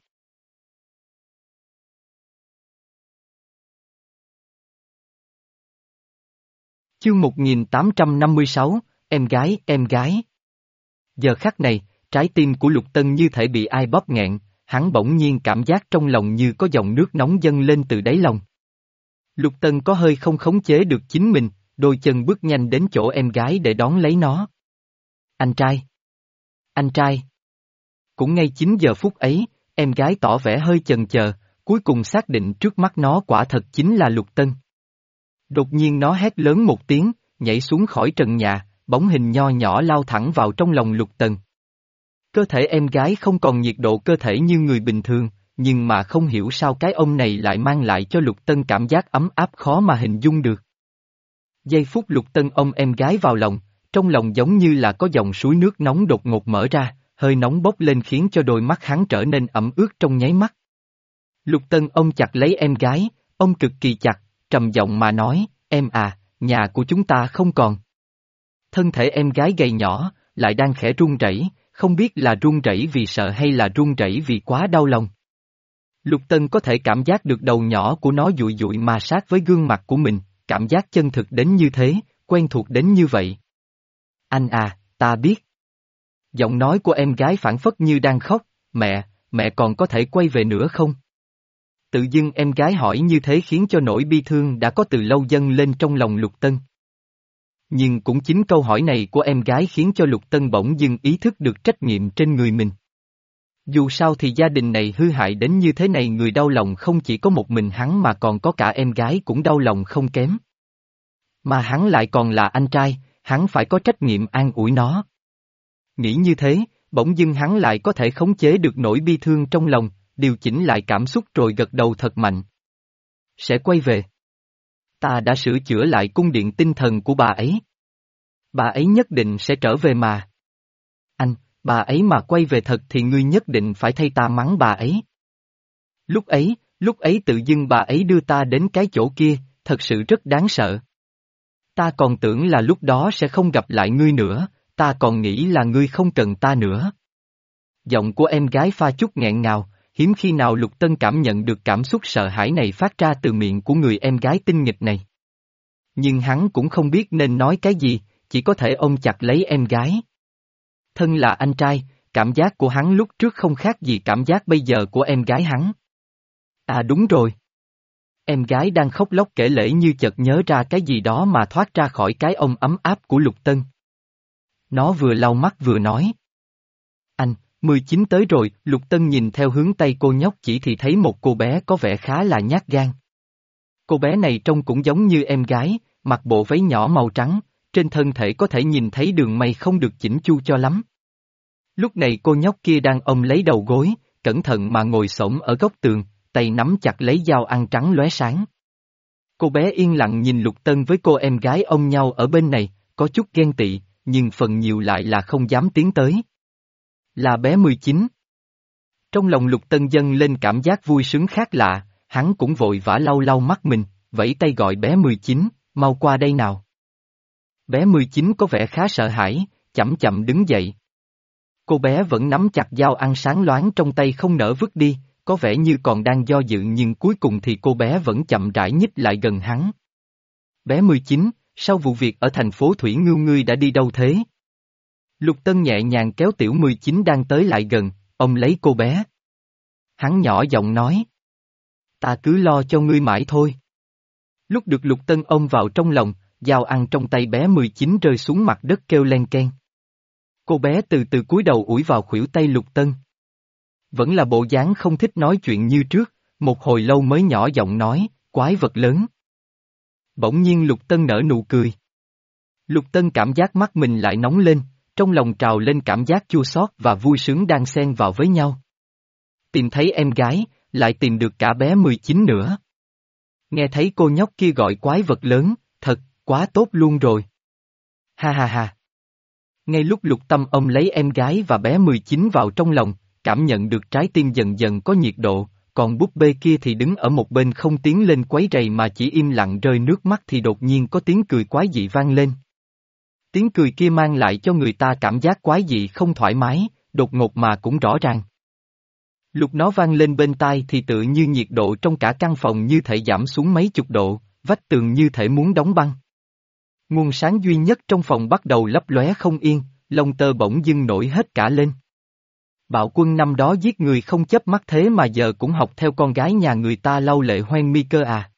Chương một nghìn tám trăm năm mươi sáu, em gái, em gái. Giờ khắc này, trái tim của Lục Tân như thể bị ai bóp nghẹn, hắn bỗng nhiên cảm giác trong lòng như có dòng nước nóng dâng lên từ đáy lòng. Lục Tân có hơi không khống chế được chính mình, đôi chân bước nhanh đến chỗ em gái để đón lấy nó. Anh trai! Anh trai! Cũng ngay chín giờ phút ấy, em gái tỏ vẻ hơi chần chờ, cuối cùng xác định trước mắt nó quả thật chính là Lục Tân. Đột nhiên nó hét lớn một tiếng, nhảy xuống khỏi trần nhà, bóng hình nho nhỏ lao thẳng vào trong lòng Lục Tân. Cơ thể em gái không còn nhiệt độ cơ thể như người bình thường, nhưng mà không hiểu sao cái ôm này lại mang lại cho Lục Tân cảm giác ấm áp khó mà hình dung được. Giây phút Lục Tân ôm em gái vào lòng, trong lòng giống như là có dòng suối nước nóng đột ngột mở ra, hơi nóng bốc lên khiến cho đôi mắt hắn trở nên ẩm ướt trong nháy mắt. Lục Tân ôm chặt lấy em gái, ôm cực kỳ chặt, trầm giọng mà nói, em à, nhà của chúng ta không còn. Thân thể em gái gầy nhỏ, lại đang khẽ run rẩy, không biết là run rẩy vì sợ hay là run rẩy vì quá đau lòng. Lục Tân có thể cảm giác được đầu nhỏ của nó dụi dụi mà sát với gương mặt của mình, cảm giác chân thực đến như thế, quen thuộc đến như vậy. Anh à, ta biết. Giọng nói của em gái phảng phất như đang khóc, mẹ, mẹ còn có thể quay về nữa không? Tự dưng em gái hỏi như thế khiến cho nỗi bi thương đã có từ lâu dâng lên trong lòng Lục Tân. Nhưng cũng chính câu hỏi này của em gái khiến cho Lục Tân bỗng dưng ý thức được trách nhiệm trên người mình. Dù sao thì gia đình này hư hại đến như thế này, người đau lòng không chỉ có một mình hắn mà còn có cả em gái cũng đau lòng không kém. Mà hắn lại còn là anh trai, hắn phải có trách nhiệm an ủi nó. Nghĩ như thế, bỗng dưng hắn lại có thể khống chế được nỗi bi thương trong lòng, điều chỉnh lại cảm xúc rồi gật đầu thật mạnh. Sẽ quay về. Ta đã sửa chữa lại cung điện tinh thần của bà ấy. Bà ấy nhất định sẽ trở về mà. Anh, bà ấy mà quay về thật thì ngươi nhất định phải thay ta mắng bà ấy. Lúc ấy, lúc ấy tự dưng bà ấy đưa ta đến cái chỗ kia, thật sự rất đáng sợ. Ta còn tưởng là lúc đó sẽ không gặp lại ngươi nữa, ta còn nghĩ là ngươi không cần ta nữa. Giọng của em gái pha chút nghẹn ngào, hiếm khi nào Lục Tân cảm nhận được cảm xúc sợ hãi này phát ra từ miệng của người em gái tinh nghịch này. Nhưng hắn cũng không biết nên nói cái gì, chỉ có thể ôm chặt lấy em gái. Thân là anh trai, cảm giác của hắn lúc trước không khác gì cảm giác bây giờ của em gái hắn. À đúng rồi. Em gái đang khóc lóc kể lể như chợt nhớ ra cái gì đó mà thoát ra khỏi cái ôm ấm áp của Lục Tân. Nó vừa lau mắt vừa nói. Anh, mười chín tới rồi, Lục Tân nhìn theo hướng tay cô nhóc chỉ thì thấy một cô bé có vẻ khá là nhát gan. Cô bé này trông cũng giống như em gái, mặc bộ váy nhỏ màu trắng, trên thân thể có thể nhìn thấy đường may không được chỉnh chu cho lắm. Lúc này cô nhóc kia đang ôm lấy đầu gối, cẩn thận mà ngồi xổm ở góc tường, tay nắm chặt lấy dao ăn trắng lóe sáng. Cô bé yên lặng nhìn Lục Tân với cô em gái ôm nhau ở bên này, có chút ghen tị, nhưng phần nhiều lại là không dám tiến tới. Là bé mười chín. Trong lòng Lục Tân dâng lên cảm giác vui sướng khác lạ, hắn cũng vội vã lau lau mắt mình, vẫy tay gọi bé mười chín, mau qua đây nào. Bé mười chín có vẻ khá sợ hãi, chậm chậm đứng dậy. Cô bé vẫn nắm chặt dao ăn sáng loáng trong tay không nỡ vứt đi, có vẻ như còn đang do dự nhưng cuối cùng thì cô bé vẫn chậm rãi nhích lại gần hắn. Bé mười chín, sau vụ việc ở thành phố Thủy Ngưu ngươi đã đi đâu thế? Lục Tân nhẹ nhàng kéo tiểu mười chín đang tới lại gần, ôm lấy cô bé. Hắn nhỏ giọng nói. Ta cứ lo cho ngươi mãi thôi. Lúc được Lục Tân ôm vào trong lòng, dao ăn trong tay bé mười chín rơi xuống mặt đất kêu len keng. Cô bé từ từ cúi đầu ủi vào khuỷu tay Lục Tân. Vẫn là bộ dáng không thích nói chuyện như trước, một hồi lâu mới nhỏ giọng nói, quái vật lớn. Bỗng nhiên Lục Tân nở nụ cười. Lục Tân cảm giác mắt mình lại nóng lên, trong lòng trào lên cảm giác chua xót và vui sướng đang xen vào với nhau. Tìm thấy em gái, lại tìm được cả bé mười chín nữa. Nghe thấy cô nhóc kia gọi quái vật lớn, thật, quá tốt luôn rồi. Ha ha ha. Ngay lúc Lục Tâm ôm lấy em gái và bé mười chín vào trong lòng, cảm nhận được trái tim dần dần có nhiệt độ, còn búp bê kia thì đứng ở một bên không tiến lên quấy rầy mà chỉ im lặng rơi nước mắt thì đột nhiên có tiếng cười quái dị vang lên. Tiếng cười kia mang lại cho người ta cảm giác quái dị không thoải mái, đột ngột mà cũng rõ ràng. Lúc nó vang lên bên tai thì tự như nhiệt độ trong cả căn phòng như thể giảm xuống mấy chục độ, vách tường như thể muốn đóng băng. Nguồn sáng duy nhất trong phòng bắt đầu lấp lóe không yên, lông tơ bỗng dưng nổi hết cả lên. Bạo Quân năm đó giết người không chớp mắt thế mà giờ cũng học theo con gái nhà người ta lau lệ hoen mi cơ à.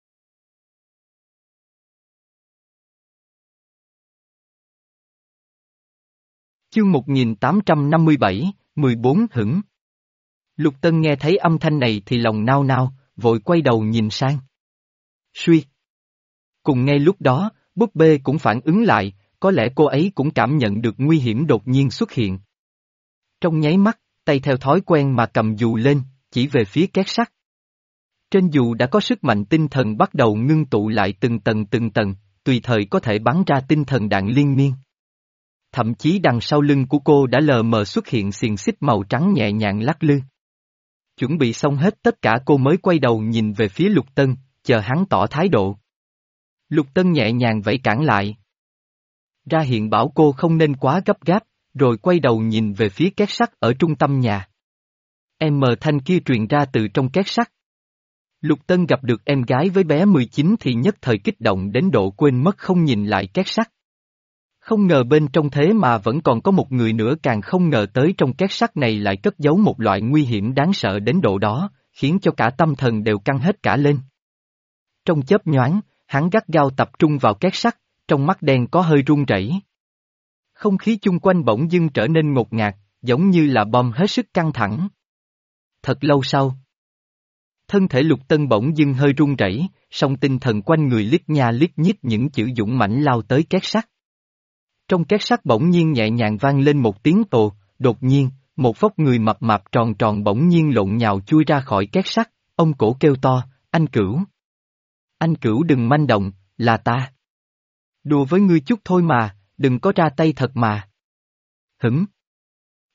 Chương một nghìn tám trăm năm mươi bảy, mười bốn hửng. Lục Tân nghe thấy âm thanh này thì lòng nao nao, vội quay đầu nhìn sang. Suy. Cùng ngay lúc đó, búp bê cũng phản ứng lại, có lẽ cô ấy cũng cảm nhận được nguy hiểm đột nhiên xuất hiện. Trong nháy mắt, tay theo thói quen mà cầm dù lên, chỉ về phía két sắt. Trên dù đã có sức mạnh tinh thần bắt đầu ngưng tụ lại từng tầng từng tầng, tùy thời có thể bắn ra tinh thần đạn liên miên. Thậm chí đằng sau lưng của cô đã lờ mờ xuất hiện xiềng xích màu trắng nhẹ nhàng lắc lư. Chuẩn bị xong hết tất cả cô mới quay đầu nhìn về phía Lục Tân, chờ hắn tỏ thái độ. Lục Tân nhẹ nhàng vẫy cản lại. Ra hiện bảo cô không nên quá gấp gáp, rồi quay đầu nhìn về phía két sắt ở trung tâm nhà. Em mờ thanh kia truyền ra từ trong két sắt. Lục Tân gặp được em gái với bé mười chín thì nhất thời kích động đến độ quên mất không nhìn lại két sắt. Không ngờ bên trong thế mà vẫn còn có một người nữa, càng không ngờ tới trong két sắt này lại cất giấu một loại nguy hiểm đáng sợ đến độ đó, khiến cho cả tâm thần đều căng hết cả lên. Trong chớp nhoáng, hắn gắt gao tập trung vào két sắt, trong mắt đen có hơi run rẩy. Không khí chung quanh bỗng dưng trở nên ngột ngạt, giống như là bom hết sức căng thẳng. Thật lâu sau, thân thể Lục Tân bỗng dưng hơi run rẩy, song tinh thần quanh người liếc nha liếc nhích những chữ dũng mãnh lao tới két sắt. Trong két sắt bỗng nhiên nhẹ nhàng vang lên một tiếng ồ, đột nhiên, một vóc người mập mạp tròn tròn bỗng nhiên lộn nhào chui ra khỏi két sắt, ông cổ kêu to, anh Cửu. Anh Cửu đừng manh động, là ta. Đùa với ngươi chút thôi mà, đừng có ra tay thật mà. Hửng.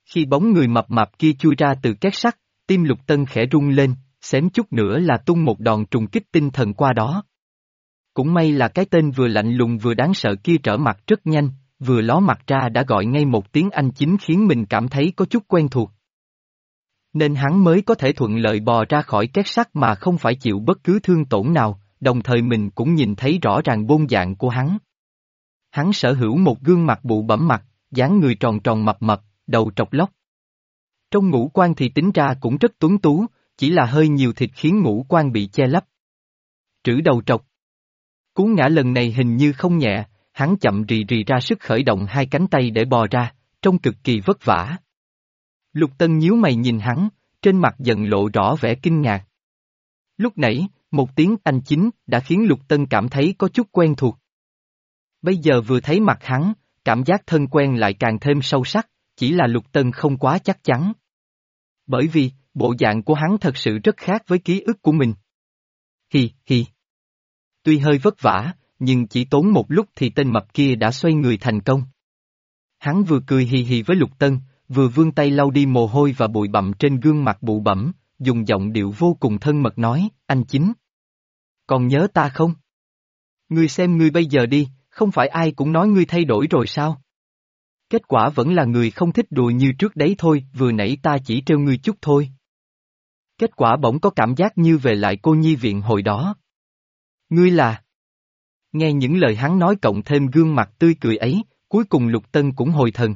Khi bóng người mập mạp kia chui ra từ két sắt, tim Lục Tân khẽ rung lên, xém chút nữa là tung một đòn trùng kích tinh thần qua đó. Cũng may là cái tên vừa lạnh lùng vừa đáng sợ kia trở mặt rất nhanh, vừa ló mặt ra đã gọi ngay một tiếng anh chính khiến mình cảm thấy có chút quen thuộc. Nên hắn mới có thể thuận lợi bò ra khỏi két sắt mà không phải chịu bất cứ thương tổn nào, đồng thời mình cũng nhìn thấy rõ ràng bộ dạng của hắn. Hắn sở hữu một gương mặt bụ bẫm mặt, dáng người tròn tròn mập mập, đầu trọc lóc. Trong ngũ quan thì tính ra cũng rất tuấn tú, chỉ là hơi nhiều thịt khiến ngũ quan bị che lấp. Trữ đầu trọc. Cú ngã lần này hình như không nhẹ, hắn chậm rì rì ra sức khởi động hai cánh tay để bò ra, trông cực kỳ vất vả. Lục Tân nhíu mày nhìn hắn, trên mặt dần lộ rõ vẻ kinh ngạc. Lúc nãy, một tiếng anh chính đã khiến Lục Tân cảm thấy có chút quen thuộc. Bây giờ vừa thấy mặt hắn, cảm giác thân quen lại càng thêm sâu sắc, chỉ là Lục Tân không quá chắc chắn. Bởi vì, bộ dạng của hắn thật sự rất khác với ký ức của mình. Hi hi. Tuy hơi vất vả, nhưng chỉ tốn một lúc thì tên mập kia đã xoay người thành công. Hắn vừa cười hì hì với Lục Tân, vừa vươn tay lau đi mồ hôi và bụi bặm trên gương mặt bụ bẫm, dùng giọng điệu vô cùng thân mật nói, anh chính. Còn nhớ ta không? Ngươi xem ngươi bây giờ đi, không phải ai cũng nói ngươi thay đổi rồi sao? Kết quả vẫn là người không thích đùa như trước đấy thôi, vừa nãy ta chỉ trêu ngươi chút thôi. Kết quả bỗng có cảm giác như về lại cô nhi viện hồi đó. Ngươi là... Nghe những lời hắn nói cộng thêm gương mặt tươi cười ấy, cuối cùng Lục Tân cũng hồi thần.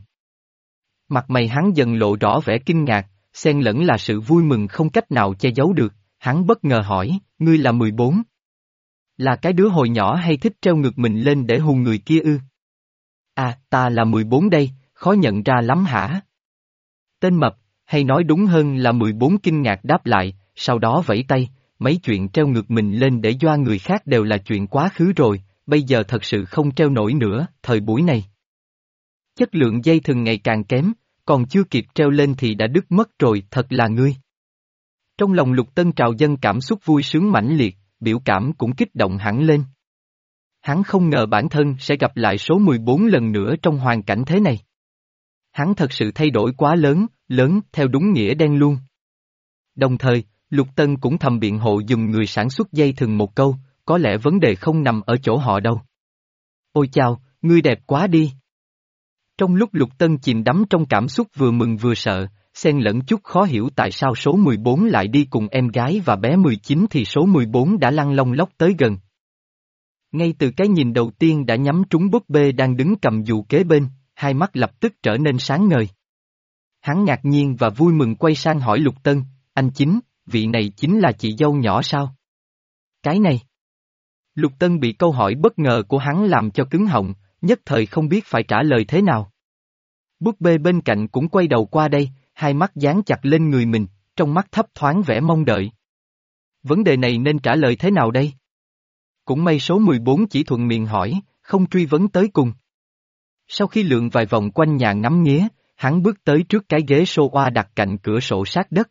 Mặt mày hắn dần lộ rõ vẻ kinh ngạc, xen lẫn là sự vui mừng không cách nào che giấu được, hắn bất ngờ hỏi, ngươi là mười bốn. Là cái đứa hồi nhỏ hay thích treo ngược mình lên để hù người kia ư? À, ta là mười bốn đây, khó nhận ra lắm hả? Tên mập, hay nói đúng hơn là mười bốn kinh ngạc đáp lại, sau đó vẫy tay, mấy chuyện treo ngược mình lên để doa người khác đều là chuyện quá khứ rồi, bây giờ thật sự không treo nổi nữa, thời buổi này. Chất lượng dây thừng ngày càng kém, còn chưa kịp treo lên thì đã đứt mất rồi, thật là ngươi. Trong lòng Lục Tân trào dâng cảm xúc vui sướng mãnh liệt, biểu cảm cũng kích động hẳn lên. Hắn không ngờ bản thân sẽ gặp lại số mười bốn lần nữa trong hoàn cảnh thế này. Hắn thật sự thay đổi quá lớn, lớn theo đúng nghĩa đen luôn. Đồng thời, Lục Tân cũng thầm biện hộ dùm người sản xuất dây thừng một câu, có lẽ vấn đề không nằm ở chỗ họ đâu. Ôi chao, ngươi đẹp quá đi. Trong lúc Lục Tân chìm đắm trong cảm xúc vừa mừng vừa sợ, xen lẫn chút khó hiểu tại sao số mười bốn lại đi cùng em gái và bé mười chín thì số mười bốn đã lăn lông lóc tới gần. Ngay từ cái nhìn đầu tiên đã nhắm trúng búp bê đang đứng cầm dù kế bên, hai mắt lập tức trở nên sáng ngời. Hắn ngạc nhiên và vui mừng quay sang hỏi Lục Tân, anh chính, vị này chính là chị dâu nhỏ sao? Cái này. Lục Tân bị câu hỏi bất ngờ của hắn làm cho cứng họng, nhất thời không biết phải trả lời thế nào. Búp bê bên cạnh cũng quay đầu qua đây, hai mắt dán chặt lên người mình, trong mắt thấp thoáng vẻ mong đợi. Vấn đề này nên trả lời thế nào đây? Cũng may số mười bốn chỉ thuận miệng hỏi, không truy vấn tới cùng. Sau khi lượn vài vòng quanh nhà ngắm nghía, hắn bước tới trước cái ghế sofa đặt cạnh cửa sổ sát đất.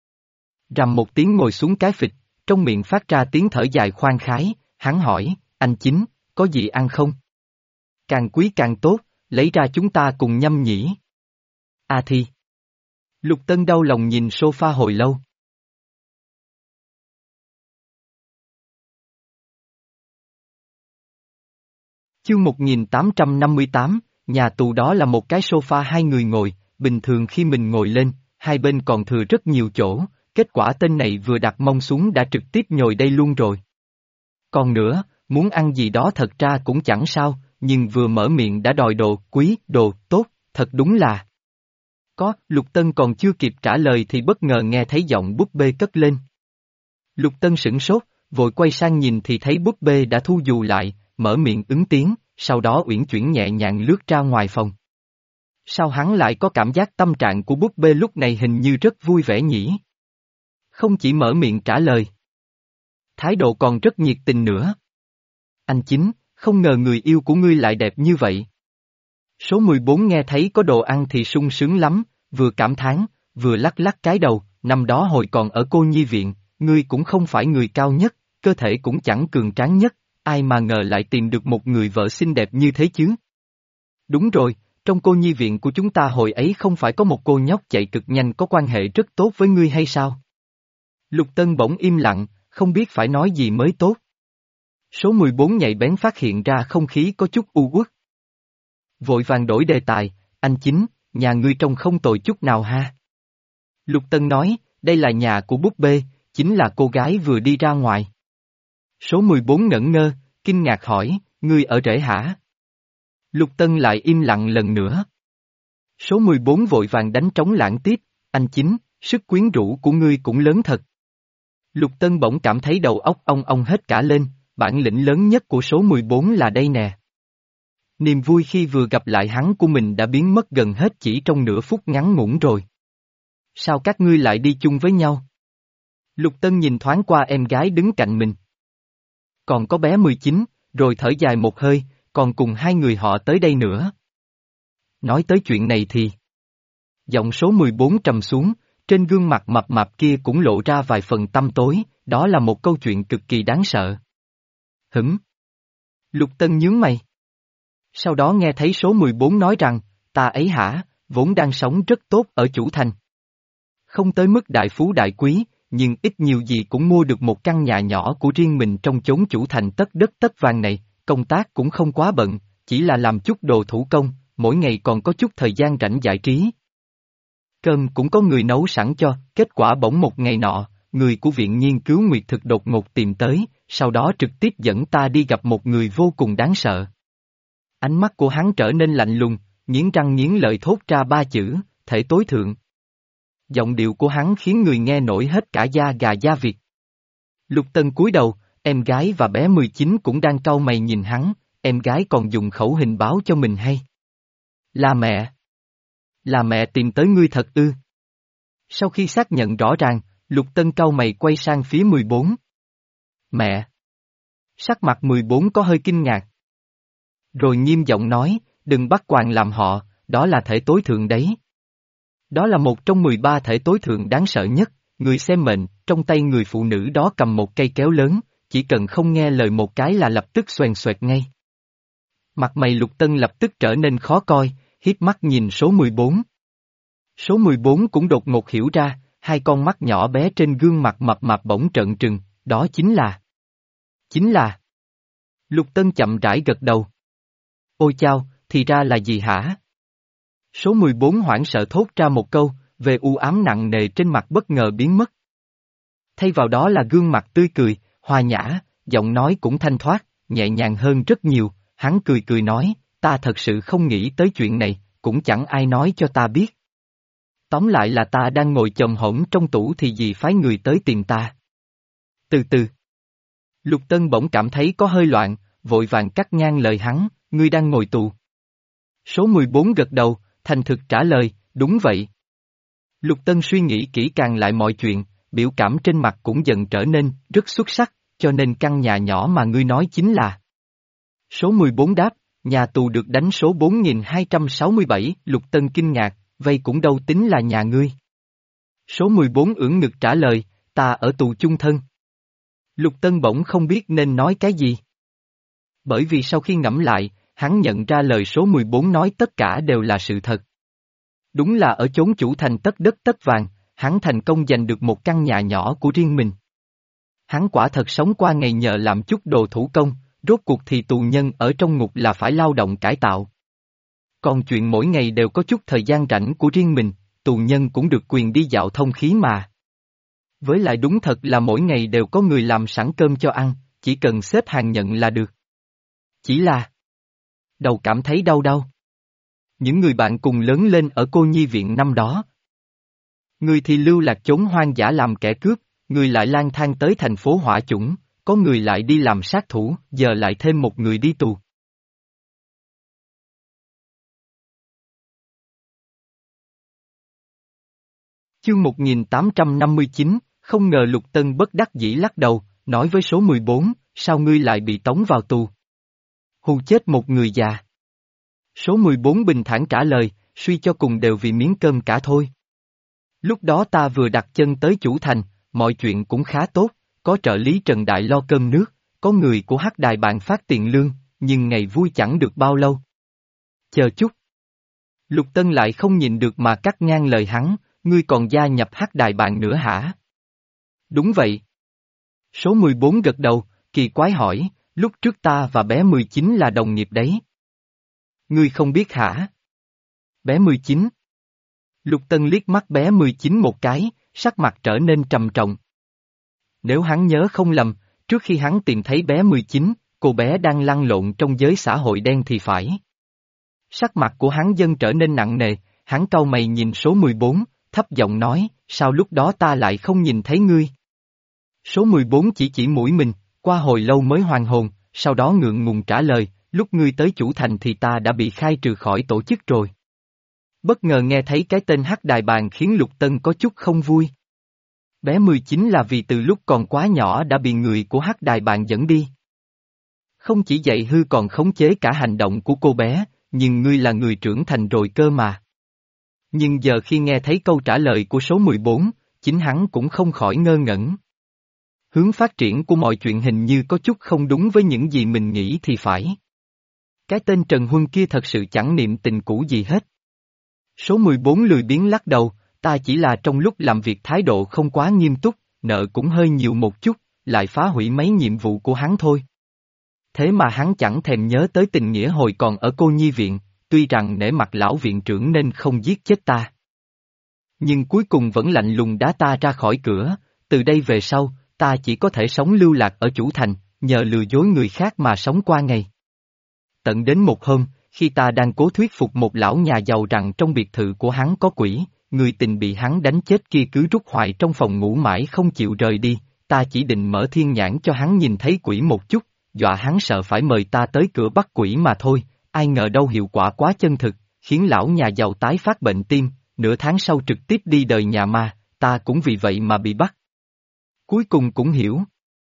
Rầm một tiếng ngồi xuống cái phịch, trong miệng phát ra tiếng thở dài khoan khái, hắn hỏi, anh chính, có gì ăn không? Càng quý càng tốt, lấy ra chúng ta cùng nhâm nhỉ. À thì. Lục Tân đau lòng nhìn sofa hồi lâu. Chương một nghìn tám trăm năm mươi tám, nhà tù đó là một cái sofa hai người ngồi, bình thường khi mình ngồi lên, hai bên còn thừa rất nhiều chỗ, kết quả tên này vừa đặt mông xuống đã trực tiếp ngồi đây luôn rồi. Còn nữa, muốn ăn gì đó thật ra cũng chẳng sao, nhưng vừa mở miệng đã đòi đồ quý, đồ tốt, thật đúng là. Có, Lục Tân còn chưa kịp trả lời thì bất ngờ nghe thấy giọng búp bê cất lên. Lục Tân sửng sốt, vội quay sang nhìn thì thấy búp bê đã thu dù lại, mở miệng ứng tiếng, sau đó uyển chuyển nhẹ nhàng lướt ra ngoài phòng. Sao hắn lại có cảm giác tâm trạng của búp bê lúc này hình như rất vui vẻ nhỉ? Không chỉ mở miệng trả lời. Thái độ còn rất nhiệt tình nữa. Anh chính, không ngờ người yêu của ngươi lại đẹp như vậy. Số mười bốn nghe thấy có đồ ăn thì sung sướng lắm, vừa cảm thán, vừa lắc lắc cái đầu, năm đó hồi còn ở cô nhi viện, ngươi cũng không phải người cao nhất, cơ thể cũng chẳng cường tráng nhất, ai mà ngờ lại tìm được một người vợ xinh đẹp như thế chứ. Đúng rồi, Trong cô nhi viện của chúng ta hồi ấy không phải có một cô nhóc chạy cực nhanh có quan hệ rất tốt với ngươi hay sao? Lục Tân bỗng im lặng, không biết phải nói gì mới tốt. Số mười bốn nhạy bén phát hiện ra không khí có chút u uất. Vội vàng đổi đề tài, anh Chính, nhà ngươi trông không tồi chút nào ha. Lục Tân nói, đây là nhà của búp bê, chính là cô gái vừa đi ra ngoài. Số mười bốn ngẩn ngơ, kinh ngạc hỏi, ngươi ở rể hả? Lục Tân lại im lặng lần nữa. Số mười bốn vội vàng đánh trống lãng tiếp, anh Chính, sức quyến rũ của ngươi cũng lớn thật. Lục Tân bỗng cảm thấy đầu óc ong ong hết cả lên, bản lĩnh lớn nhất của số mười bốn là đây nè. Niềm vui khi vừa gặp lại hắn của mình đã biến mất gần hết chỉ trong nửa phút ngắn ngủn rồi. Sao các ngươi lại đi chung với nhau? Lục Tân nhìn thoáng qua em gái đứng cạnh mình. Còn có bé mười chín, rồi thở dài một hơi, còn cùng hai người họ tới đây nữa. Nói tới chuyện này thì... Giọng số mười bốn trầm xuống, trên gương mặt mập mạp kia cũng lộ ra vài phần tăm tối, đó là một câu chuyện cực kỳ đáng sợ. Hửm? Lục Tân nhướng mày. Sau đó nghe thấy số mười bốn nói rằng, ta ấy hả, vốn đang sống rất tốt ở chủ thành. Không tới mức đại phú đại quý, nhưng ít nhiều gì cũng mua được một căn nhà nhỏ của riêng mình trong chốn chủ thành tất đất tất vàng này, công tác cũng không quá bận, chỉ là làm chút đồ thủ công, mỗi ngày còn có chút thời gian rảnh giải trí. Cơm cũng có người nấu sẵn cho, kết quả bỗng một ngày nọ, người của Viện Nghiên cứu Nguyệt Thực đột ngột tìm tới, sau đó trực tiếp dẫn ta đi gặp một người vô cùng đáng sợ. Ánh mắt của hắn trở nên lạnh lùng, nghiến răng nghiến lợi thốt ra ba chữ, thể tối thượng. Giọng điệu của hắn khiến người nghe nổi hết cả da gà da vịt. Lục Tân cúi đầu, em gái và bé mười chín cũng đang cau mày nhìn hắn, em gái còn dùng khẩu hình báo cho mình hay. Là mẹ. Là mẹ tìm tới ngươi thật ư. Sau khi xác nhận rõ ràng, Lục Tân cau mày quay sang phía mười bốn. Mẹ. Sắc mặt mười bốn có hơi kinh ngạc. Rồi nghiêm giọng nói, đừng bắt quàng làm họ, đó là thể tối thượng đấy. Đó là một trong mười ba thể tối thượng đáng sợ nhất, người xem mệnh, trong tay người phụ nữ đó cầm một cây kéo lớn, chỉ cần không nghe lời một cái là lập tức xoèn xoẹt ngay. Mặt mày Lục Tân lập tức trở nên khó coi, hiếp mắt nhìn số mười bốn. Số mười bốn cũng đột ngột hiểu ra, hai con mắt nhỏ bé trên gương mặt mập mạp bỗng trợn trừng, đó chính là... Chính là... Lục Tân chậm rãi gật đầu. Ôi chao, thì ra là gì hả? Số mười bốn hoảng sợ thốt ra một câu, về u ám nặng nề trên mặt bất ngờ biến mất. Thay vào đó là gương mặt tươi cười, hòa nhã, giọng nói cũng thanh thoát, nhẹ nhàng hơn rất nhiều, hắn cười cười nói, ta thật sự không nghĩ tới chuyện này, cũng chẳng ai nói cho ta biết. Tóm lại là ta đang ngồi chồm hổm trong tủ thì dì phái người tới tìm ta. Từ từ. Lục Tân bỗng cảm thấy có hơi loạn, vội vàng cắt ngang lời hắn, ngươi đang ngồi tù. Số mười bốn gật đầu, thành thực trả lời, đúng vậy. Lục Tân suy nghĩ kỹ càng lại mọi chuyện, biểu cảm trên mặt cũng dần trở nên rất xuất sắc, cho nên căn nhà nhỏ mà ngươi nói chính là. Số mười bốn đáp, nhà tù được đánh số bốn nghìn hai trăm sáu mươi bảy, Lục Tân kinh ngạc, vây cũng đâu tính là nhà ngươi. Số mười bốn ưỡn ngực trả lời, ta ở tù chung thân. Lục Tân bỗng không biết nên nói cái gì. Bởi vì sau khi ngẫm lại, hắn nhận ra lời số mười bốn nói tất cả đều là sự thật. Đúng là ở chốn chủ thành tất đất tất vàng, hắn thành công giành được một căn nhà nhỏ của riêng mình. Hắn quả thật sống qua ngày nhờ làm chút đồ thủ công, rốt cuộc thì tù nhân ở trong ngục là phải lao động cải tạo. Còn chuyện mỗi ngày đều có chút thời gian rảnh của riêng mình, tù nhân cũng được quyền đi dạo thông khí mà. Với lại đúng thật là mỗi ngày đều có người làm sẵn cơm cho ăn, chỉ cần xếp hàng nhận là được. Chỉ là... Đầu cảm thấy đau đau. Những người bạn cùng lớn lên ở cô nhi viện năm đó. Người thì lưu lạc chốn hoang dã làm kẻ cướp, người lại lang thang tới thành phố hỏa chủng, có người lại đi làm sát thủ, giờ lại thêm một người đi tù. Chương một nghìn tám trăm năm mươi chín, không ngờ Lục Tân bất đắc dĩ lắc đầu, nói với số mười bốn, sao ngươi lại bị tống vào tù? Hù chết một người già. Số mười bốn bình thản trả lời, suy cho cùng đều vì miếng cơm cả thôi. Lúc đó ta vừa đặt chân tới chủ thành, mọi chuyện cũng khá tốt, có trợ lý Trần Đại lo cơm nước, có người của Hắc Đài bạn phát tiền lương, nhưng ngày vui chẳng được bao lâu. Chờ chút. Lục Tân lại không nhìn được mà cắt ngang lời hắn, ngươi còn gia nhập hắc đài bạn nữa hả? Đúng vậy. Số mười bốn gật đầu, kỳ quái hỏi, lúc trước ta và bé mười chín là đồng nghiệp đấy. Ngươi không biết hả? Bé mười chín. Lục Tân liếc mắt bé mười chín một cái, sắc mặt trở nên trầm trọng. Nếu hắn nhớ không lầm, trước khi hắn tìm thấy bé mười chín, cô bé đang lăn lộn trong giới xã hội đen thì phải. Sắc mặt của hắn dần trở nên nặng nề, hắn cau mày nhìn số mười bốn, thấp giọng nói, sao lúc đó ta lại không nhìn thấy ngươi? Số mười bốn chỉ chỉ mũi mình, qua hồi lâu mới hoàn hồn, sau đó ngượng ngùng trả lời, lúc ngươi tới chủ thành thì ta đã bị khai trừ khỏi tổ chức rồi. Bất ngờ nghe thấy cái tên hắc đài bàn khiến Lục Tân có chút không vui. Bé mười chín là vì từ lúc còn quá nhỏ đã bị người của hắc đài bàn dẫn đi. Không chỉ dạy hư còn khống chế cả hành động của cô bé, nhưng ngươi là người trưởng thành rồi cơ mà. Nhưng giờ khi nghe thấy câu trả lời của số mười bốn, chính hắn cũng không khỏi ngơ ngẩn. Hướng phát triển của mọi chuyện hình như có chút không đúng với những gì mình nghĩ thì phải. Cái tên Trần Huân kia thật sự chẳng niệm tình cũ gì hết. Số mười bốn lười biếng lắc đầu, ta chỉ là trong lúc làm việc thái độ không quá nghiêm túc, nợ cũng hơi nhiều một chút, lại phá hủy mấy nhiệm vụ của hắn thôi. Thế mà hắn chẳng thèm nhớ tới tình nghĩa hồi còn ở cô nhi viện, tuy rằng nể mặt lão viện trưởng nên không giết chết ta. Nhưng cuối cùng vẫn lạnh lùng đá ta ra khỏi cửa, từ đây về sau, ta chỉ có thể sống lưu lạc ở chủ thành, nhờ lừa dối người khác mà sống qua ngày. Tận đến một hôm, khi ta đang cố thuyết phục một lão nhà giàu rằng trong biệt thự của hắn có quỷ, người tình bị hắn đánh chết kia cứ rút hoài trong phòng ngủ mãi không chịu rời đi, ta chỉ định mở thiên nhãn cho hắn nhìn thấy quỷ một chút, dọa hắn sợ phải mời ta tới cửa bắt quỷ mà thôi, ai ngờ đâu hiệu quả quá chân thực, khiến lão nhà giàu tái phát bệnh tim, nửa tháng sau trực tiếp đi đời nhà ma, ta cũng vì vậy mà bị bắt. Cuối cùng cũng hiểu.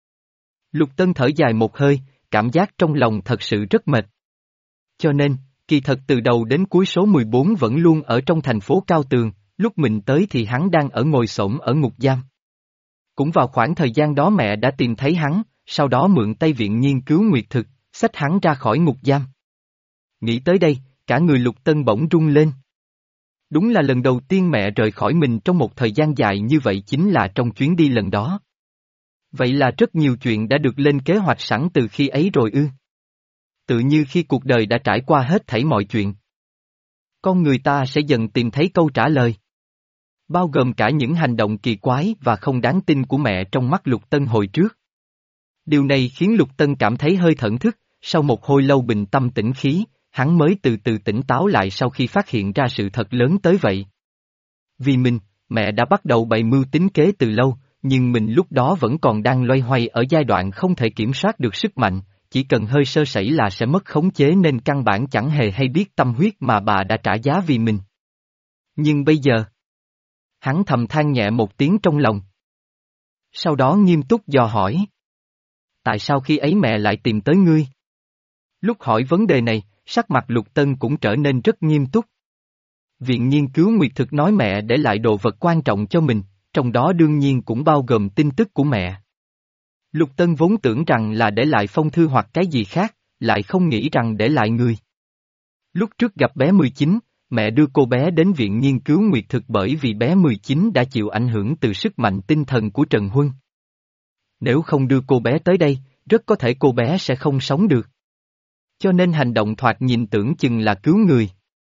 Lục Tân thở dài một hơi, cảm giác trong lòng thật sự rất mệt. Cho nên, kỳ thật từ đầu đến cuối số mười bốn vẫn luôn ở trong thành phố Cao Tường, lúc mình tới thì hắn đang ở ngồi xổm ở ngục giam. Cũng vào khoảng thời gian đó mẹ đã tìm thấy hắn, sau đó mượn tay viện nghiên cứu nguyệt thực, xách hắn ra khỏi ngục giam. Nghĩ tới đây, cả người Lục Tân bỗng rung lên. Đúng là lần đầu tiên mẹ rời khỏi mình trong một thời gian dài như vậy chính là trong chuyến đi lần đó. Vậy là rất nhiều chuyện đã được lên kế hoạch sẵn từ khi ấy rồi ư. Tự như khi cuộc đời đã trải qua hết thảy mọi chuyện. Con người ta sẽ dần tìm thấy câu trả lời. Bao gồm cả những hành động kỳ quái và không đáng tin của mẹ trong mắt Lục Tân hồi trước. Điều này khiến Lục Tân cảm thấy hơi thẫn thức, sau một hồi lâu bình tâm tĩnh khí, hắn mới từ từ tỉnh táo lại sau khi phát hiện ra sự thật lớn tới vậy. Vì mình, mẹ đã bắt đầu bày mưu tính kế từ lâu, nhưng mình lúc đó vẫn còn đang loay hoay ở giai đoạn không thể kiểm soát được sức mạnh, chỉ cần hơi sơ sẩy là sẽ mất khống chế nên căn bản chẳng hề hay biết tâm huyết mà bà đã trả giá vì mình. Nhưng bây giờ, hắn thầm than nhẹ một tiếng trong lòng. Sau đó nghiêm túc dò hỏi. Tại sao khi ấy mẹ lại tìm tới ngươi? Lúc hỏi vấn đề này, sắc mặt Lục Tân cũng trở nên rất nghiêm túc. Viện nghiên cứu nguyệt thực nói mẹ để lại đồ vật quan trọng cho mình, trong đó đương nhiên cũng bao gồm tin tức của mẹ. Lục Tân vốn tưởng rằng là để lại phong thư hoặc cái gì khác, lại không nghĩ rằng để lại người. Lúc trước gặp bé mười chín, mẹ đưa cô bé đến viện nghiên cứu nguyệt thực bởi vì bé mười chín đã chịu ảnh hưởng từ sức mạnh tinh thần của Trần Huân. Nếu không đưa cô bé tới đây, rất có thể cô bé sẽ không sống được. Cho nên hành động thoạt nhìn tưởng chừng là cứu người.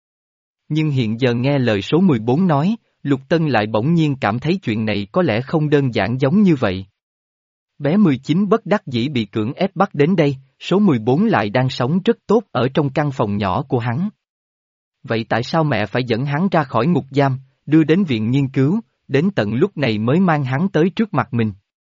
Nhưng hiện giờ nghe lời số mười bốn nói, Lục Tân lại bỗng nhiên cảm thấy chuyện này có lẽ không đơn giản giống như vậy. Bé mười chín bất đắc dĩ bị cưỡng ép bắt đến đây, số mười bốn lại đang sống rất tốt ở trong căn phòng nhỏ của hắn. Vậy tại sao mẹ phải dẫn hắn ra khỏi ngục giam, đưa đến viện nghiên cứu, đến tận lúc này mới mang hắn tới trước mặt mình?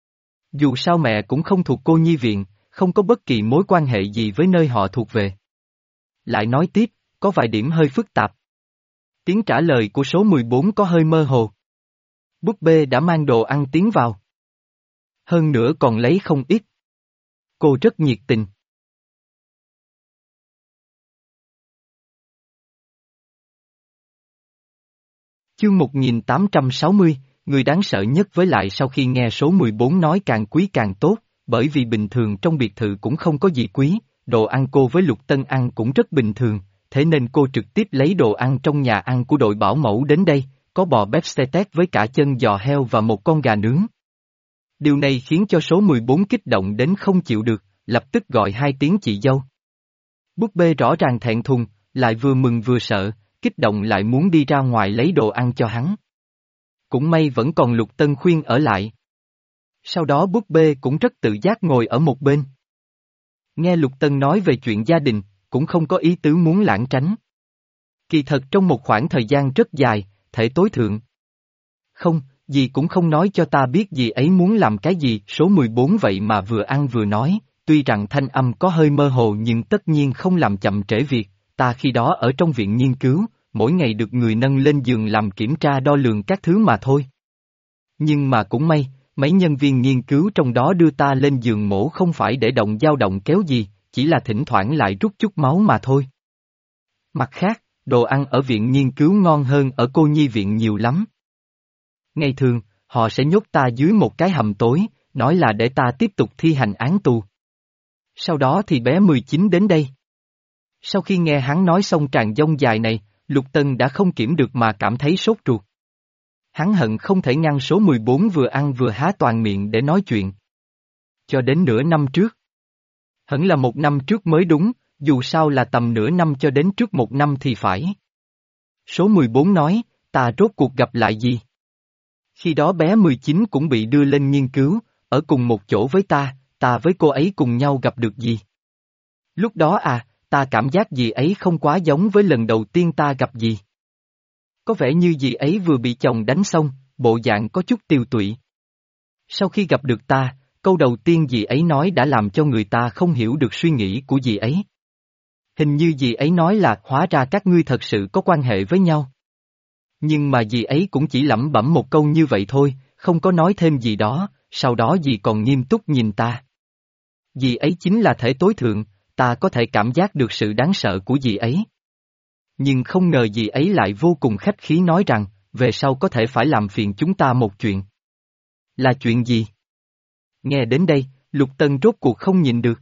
Dù sao mẹ cũng không thuộc cô nhi viện, không có bất kỳ mối quan hệ gì với nơi họ thuộc về. Lại nói tiếp, có vài điểm hơi phức tạp. Tiếng trả lời của số mười bốn có hơi mơ hồ. Búp bê đã mang đồ ăn tiến vào. Hơn nữa còn lấy không ít. Cô rất nhiệt tình. Chương một nghìn tám trăm sáu mươi, người đáng sợ nhất với lại sau khi nghe số mười bốn nói càng quý càng tốt, bởi vì bình thường trong biệt thự cũng không có gì quý, đồ ăn cô với Lục Tân ăn cũng rất bình thường, thế nên cô trực tiếp lấy đồ ăn trong nhà ăn của đội bảo mẫu đến đây, có bò bếp xe tét với cả chân giò heo và một con gà nướng. Điều này khiến cho số mười bốn kích động đến không chịu được, lập tức gọi hai tiếng chị dâu. Búp bê rõ ràng thẹn thùng, lại vừa mừng vừa sợ, kích động lại muốn đi ra ngoài lấy đồ ăn cho hắn. Cũng may vẫn còn Lục Tân khuyên ở lại. Sau đó búp bê cũng rất tự giác ngồi ở một bên. Nghe Lục Tân nói về chuyện gia đình, cũng không có ý tứ muốn lảng tránh. Kỳ thật trong một khoảng thời gian rất dài, thể tối thượng. Không, dì cũng không nói cho ta biết dì ấy muốn làm cái gì, số mười bốn vậy mà vừa ăn vừa nói, tuy rằng thanh âm có hơi mơ hồ nhưng tất nhiên không làm chậm trễ việc, ta khi đó ở trong viện nghiên cứu, mỗi ngày được người nâng lên giường làm kiểm tra đo lường các thứ mà thôi. Nhưng mà cũng may, mấy nhân viên nghiên cứu trong đó đưa ta lên giường mổ không phải để động dao động kéo gì, chỉ là thỉnh thoảng lại rút chút máu mà thôi. Mặt khác, đồ ăn ở viện nghiên cứu ngon hơn ở cô nhi viện nhiều lắm. Ngày thường, họ sẽ nhốt ta dưới một cái hầm tối, nói là để ta tiếp tục thi hành án tù. Sau đó thì bé mười chín đến đây. Sau khi nghe hắn nói xong tràng dông dài này, Lục Tân đã không kiểm được mà cảm thấy sốt ruột. Hắn hận không thể ngăn số mười bốn vừa ăn vừa há toàn miệng để nói chuyện. Cho đến nửa năm trước. Hẳn là một năm trước mới đúng, dù sao là tầm nửa năm cho đến trước một năm thì phải. Số mười bốn nói, ta rốt cuộc gặp lại gì? Khi đó bé mười chín cũng bị đưa lên nghiên cứu, ở cùng một chỗ với ta, ta với cô ấy cùng nhau gặp được gì? Lúc đó à, ta cảm giác dì ấy không quá giống với lần đầu tiên ta gặp dì. Có vẻ như dì ấy vừa bị chồng đánh xong, bộ dạng có chút tiều tụy. Sau khi gặp được ta, câu đầu tiên dì ấy nói đã làm cho người ta không hiểu được suy nghĩ của dì ấy. Hình như dì ấy nói là hóa ra các ngươi thật sự có quan hệ với nhau. Nhưng mà dì ấy cũng chỉ lẩm bẩm một câu như vậy thôi, không có nói thêm gì đó, sau đó dì còn nghiêm túc nhìn ta. Dì ấy chính là thể tối thượng, ta có thể cảm giác được sự đáng sợ của dì ấy. Nhưng không ngờ dì ấy lại vô cùng khách khí nói rằng, về sau có thể phải làm phiền chúng ta một chuyện. Là chuyện gì? Nghe đến đây, Lục Tân rốt cuộc không nhìn được.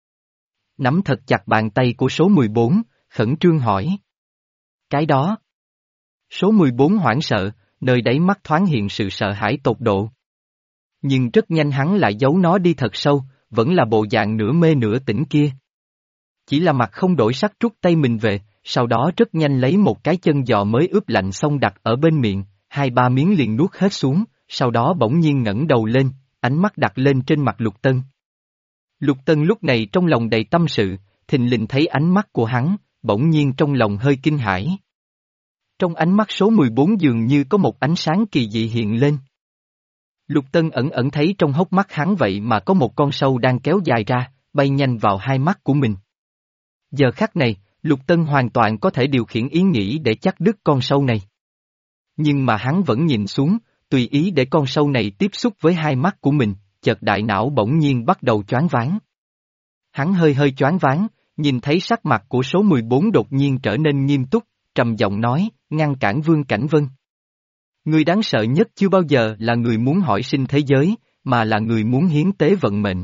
Nắm thật chặt bàn tay của số mười bốn, khẩn trương hỏi. Cái đó. Số mười bốn hoảng sợ, nơi đáy mắt thoáng hiện sự sợ hãi tột độ. Nhưng rất nhanh hắn lại giấu nó đi thật sâu, vẫn là bộ dạng nửa mê nửa tỉnh kia. Chỉ là mặt không đổi sắc rút tay mình về, sau đó rất nhanh lấy một cái chân giò mới ướp lạnh xong đặt ở bên miệng, hai ba miếng liền nuốt hết xuống, sau đó bỗng nhiên ngẩng đầu lên, ánh mắt đặt lên trên mặt Lục Tân. Lục Tân lúc này trong lòng đầy tâm sự, thình lình thấy ánh mắt của hắn, bỗng nhiên trong lòng hơi kinh hãi. Trong ánh mắt số mười bốn dường như có một ánh sáng kỳ dị hiện lên. Lục Tân ẩn ẩn thấy trong hốc mắt hắn vậy mà có một con sâu đang kéo dài ra, bay nhanh vào hai mắt của mình. Giờ khắc này, Lục Tân hoàn toàn có thể điều khiển ý nghĩ để chặt đứt con sâu này. Nhưng mà hắn vẫn nhìn xuống, tùy ý để con sâu này tiếp xúc với hai mắt của mình, chợt đại não bỗng nhiên bắt đầu choáng váng. Hắn hơi hơi choáng váng, nhìn thấy sắc mặt của số mười bốn đột nhiên trở nên nghiêm túc, trầm giọng nói, ngăn cản Vương Cảnh Vân. Người đáng sợ nhất chưa bao giờ là người muốn hỏi sinh thế giới, mà là người muốn hiến tế vận mệnh.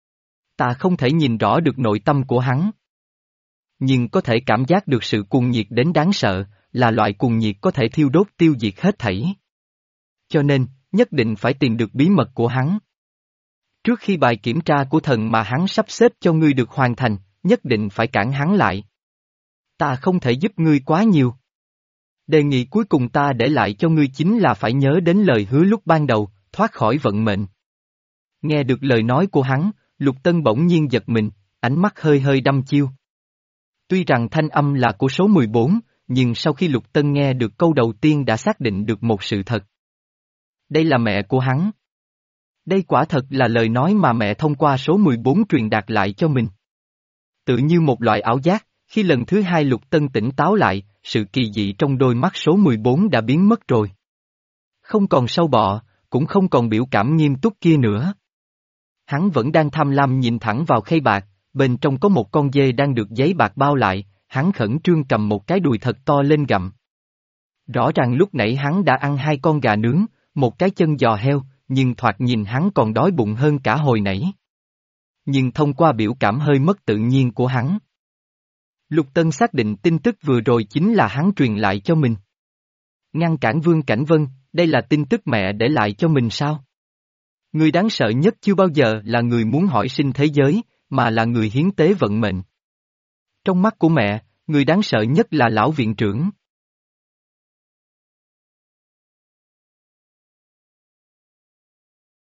Ta không thể nhìn rõ được nội tâm của hắn. Nhưng có thể cảm giác được sự cuồng nhiệt đến đáng sợ, là loại cuồng nhiệt có thể thiêu đốt tiêu diệt hết thảy. Cho nên, nhất định phải tìm được bí mật của hắn. Trước khi bài kiểm tra của thần mà hắn sắp xếp cho ngươi được hoàn thành, nhất định phải cản hắn lại. Ta không thể giúp ngươi quá nhiều. Đề nghị cuối cùng ta để lại cho ngươi chính là phải nhớ đến lời hứa lúc ban đầu, thoát khỏi vận mệnh. Nghe được lời nói của hắn, Lục Tân bỗng nhiên giật mình, ánh mắt hơi hơi đăm chiêu. Tuy rằng thanh âm là của số mười bốn, nhưng sau khi Lục Tân nghe được câu đầu tiên đã xác định được một sự thật. Đây là mẹ của hắn. Đây quả thật là lời nói mà mẹ thông qua số mười bốn truyền đạt lại cho mình. Tự như một loại ảo giác, khi lần thứ hai Lục Tân tỉnh táo lại, sự kỳ dị trong đôi mắt số mười bốn đã biến mất rồi. Không còn sâu bọ, cũng không còn biểu cảm nghiêm túc kia nữa. Hắn vẫn đang tham lam nhìn thẳng vào khay bạc, bên trong có một con dê đang được giấy bạc bao lại, hắn khẩn trương cầm một cái đùi thật to lên gặm. Rõ ràng lúc nãy hắn đã ăn hai con gà nướng, một cái chân giò heo, nhưng thoạt nhìn hắn còn đói bụng hơn cả hồi nãy. Nhưng thông qua biểu cảm hơi mất tự nhiên của hắn, Lục Tân xác định tin tức vừa rồi chính là hắn truyền lại cho mình. Ngăn cản Vương Cảnh Vân, đây là tin tức mẹ để lại cho mình sao? Người đáng sợ nhất chưa bao giờ là người muốn hỏi sinh thế giới, mà là người hiến tế vận mệnh. Trong mắt của mẹ, người đáng sợ nhất là lão viện trưởng.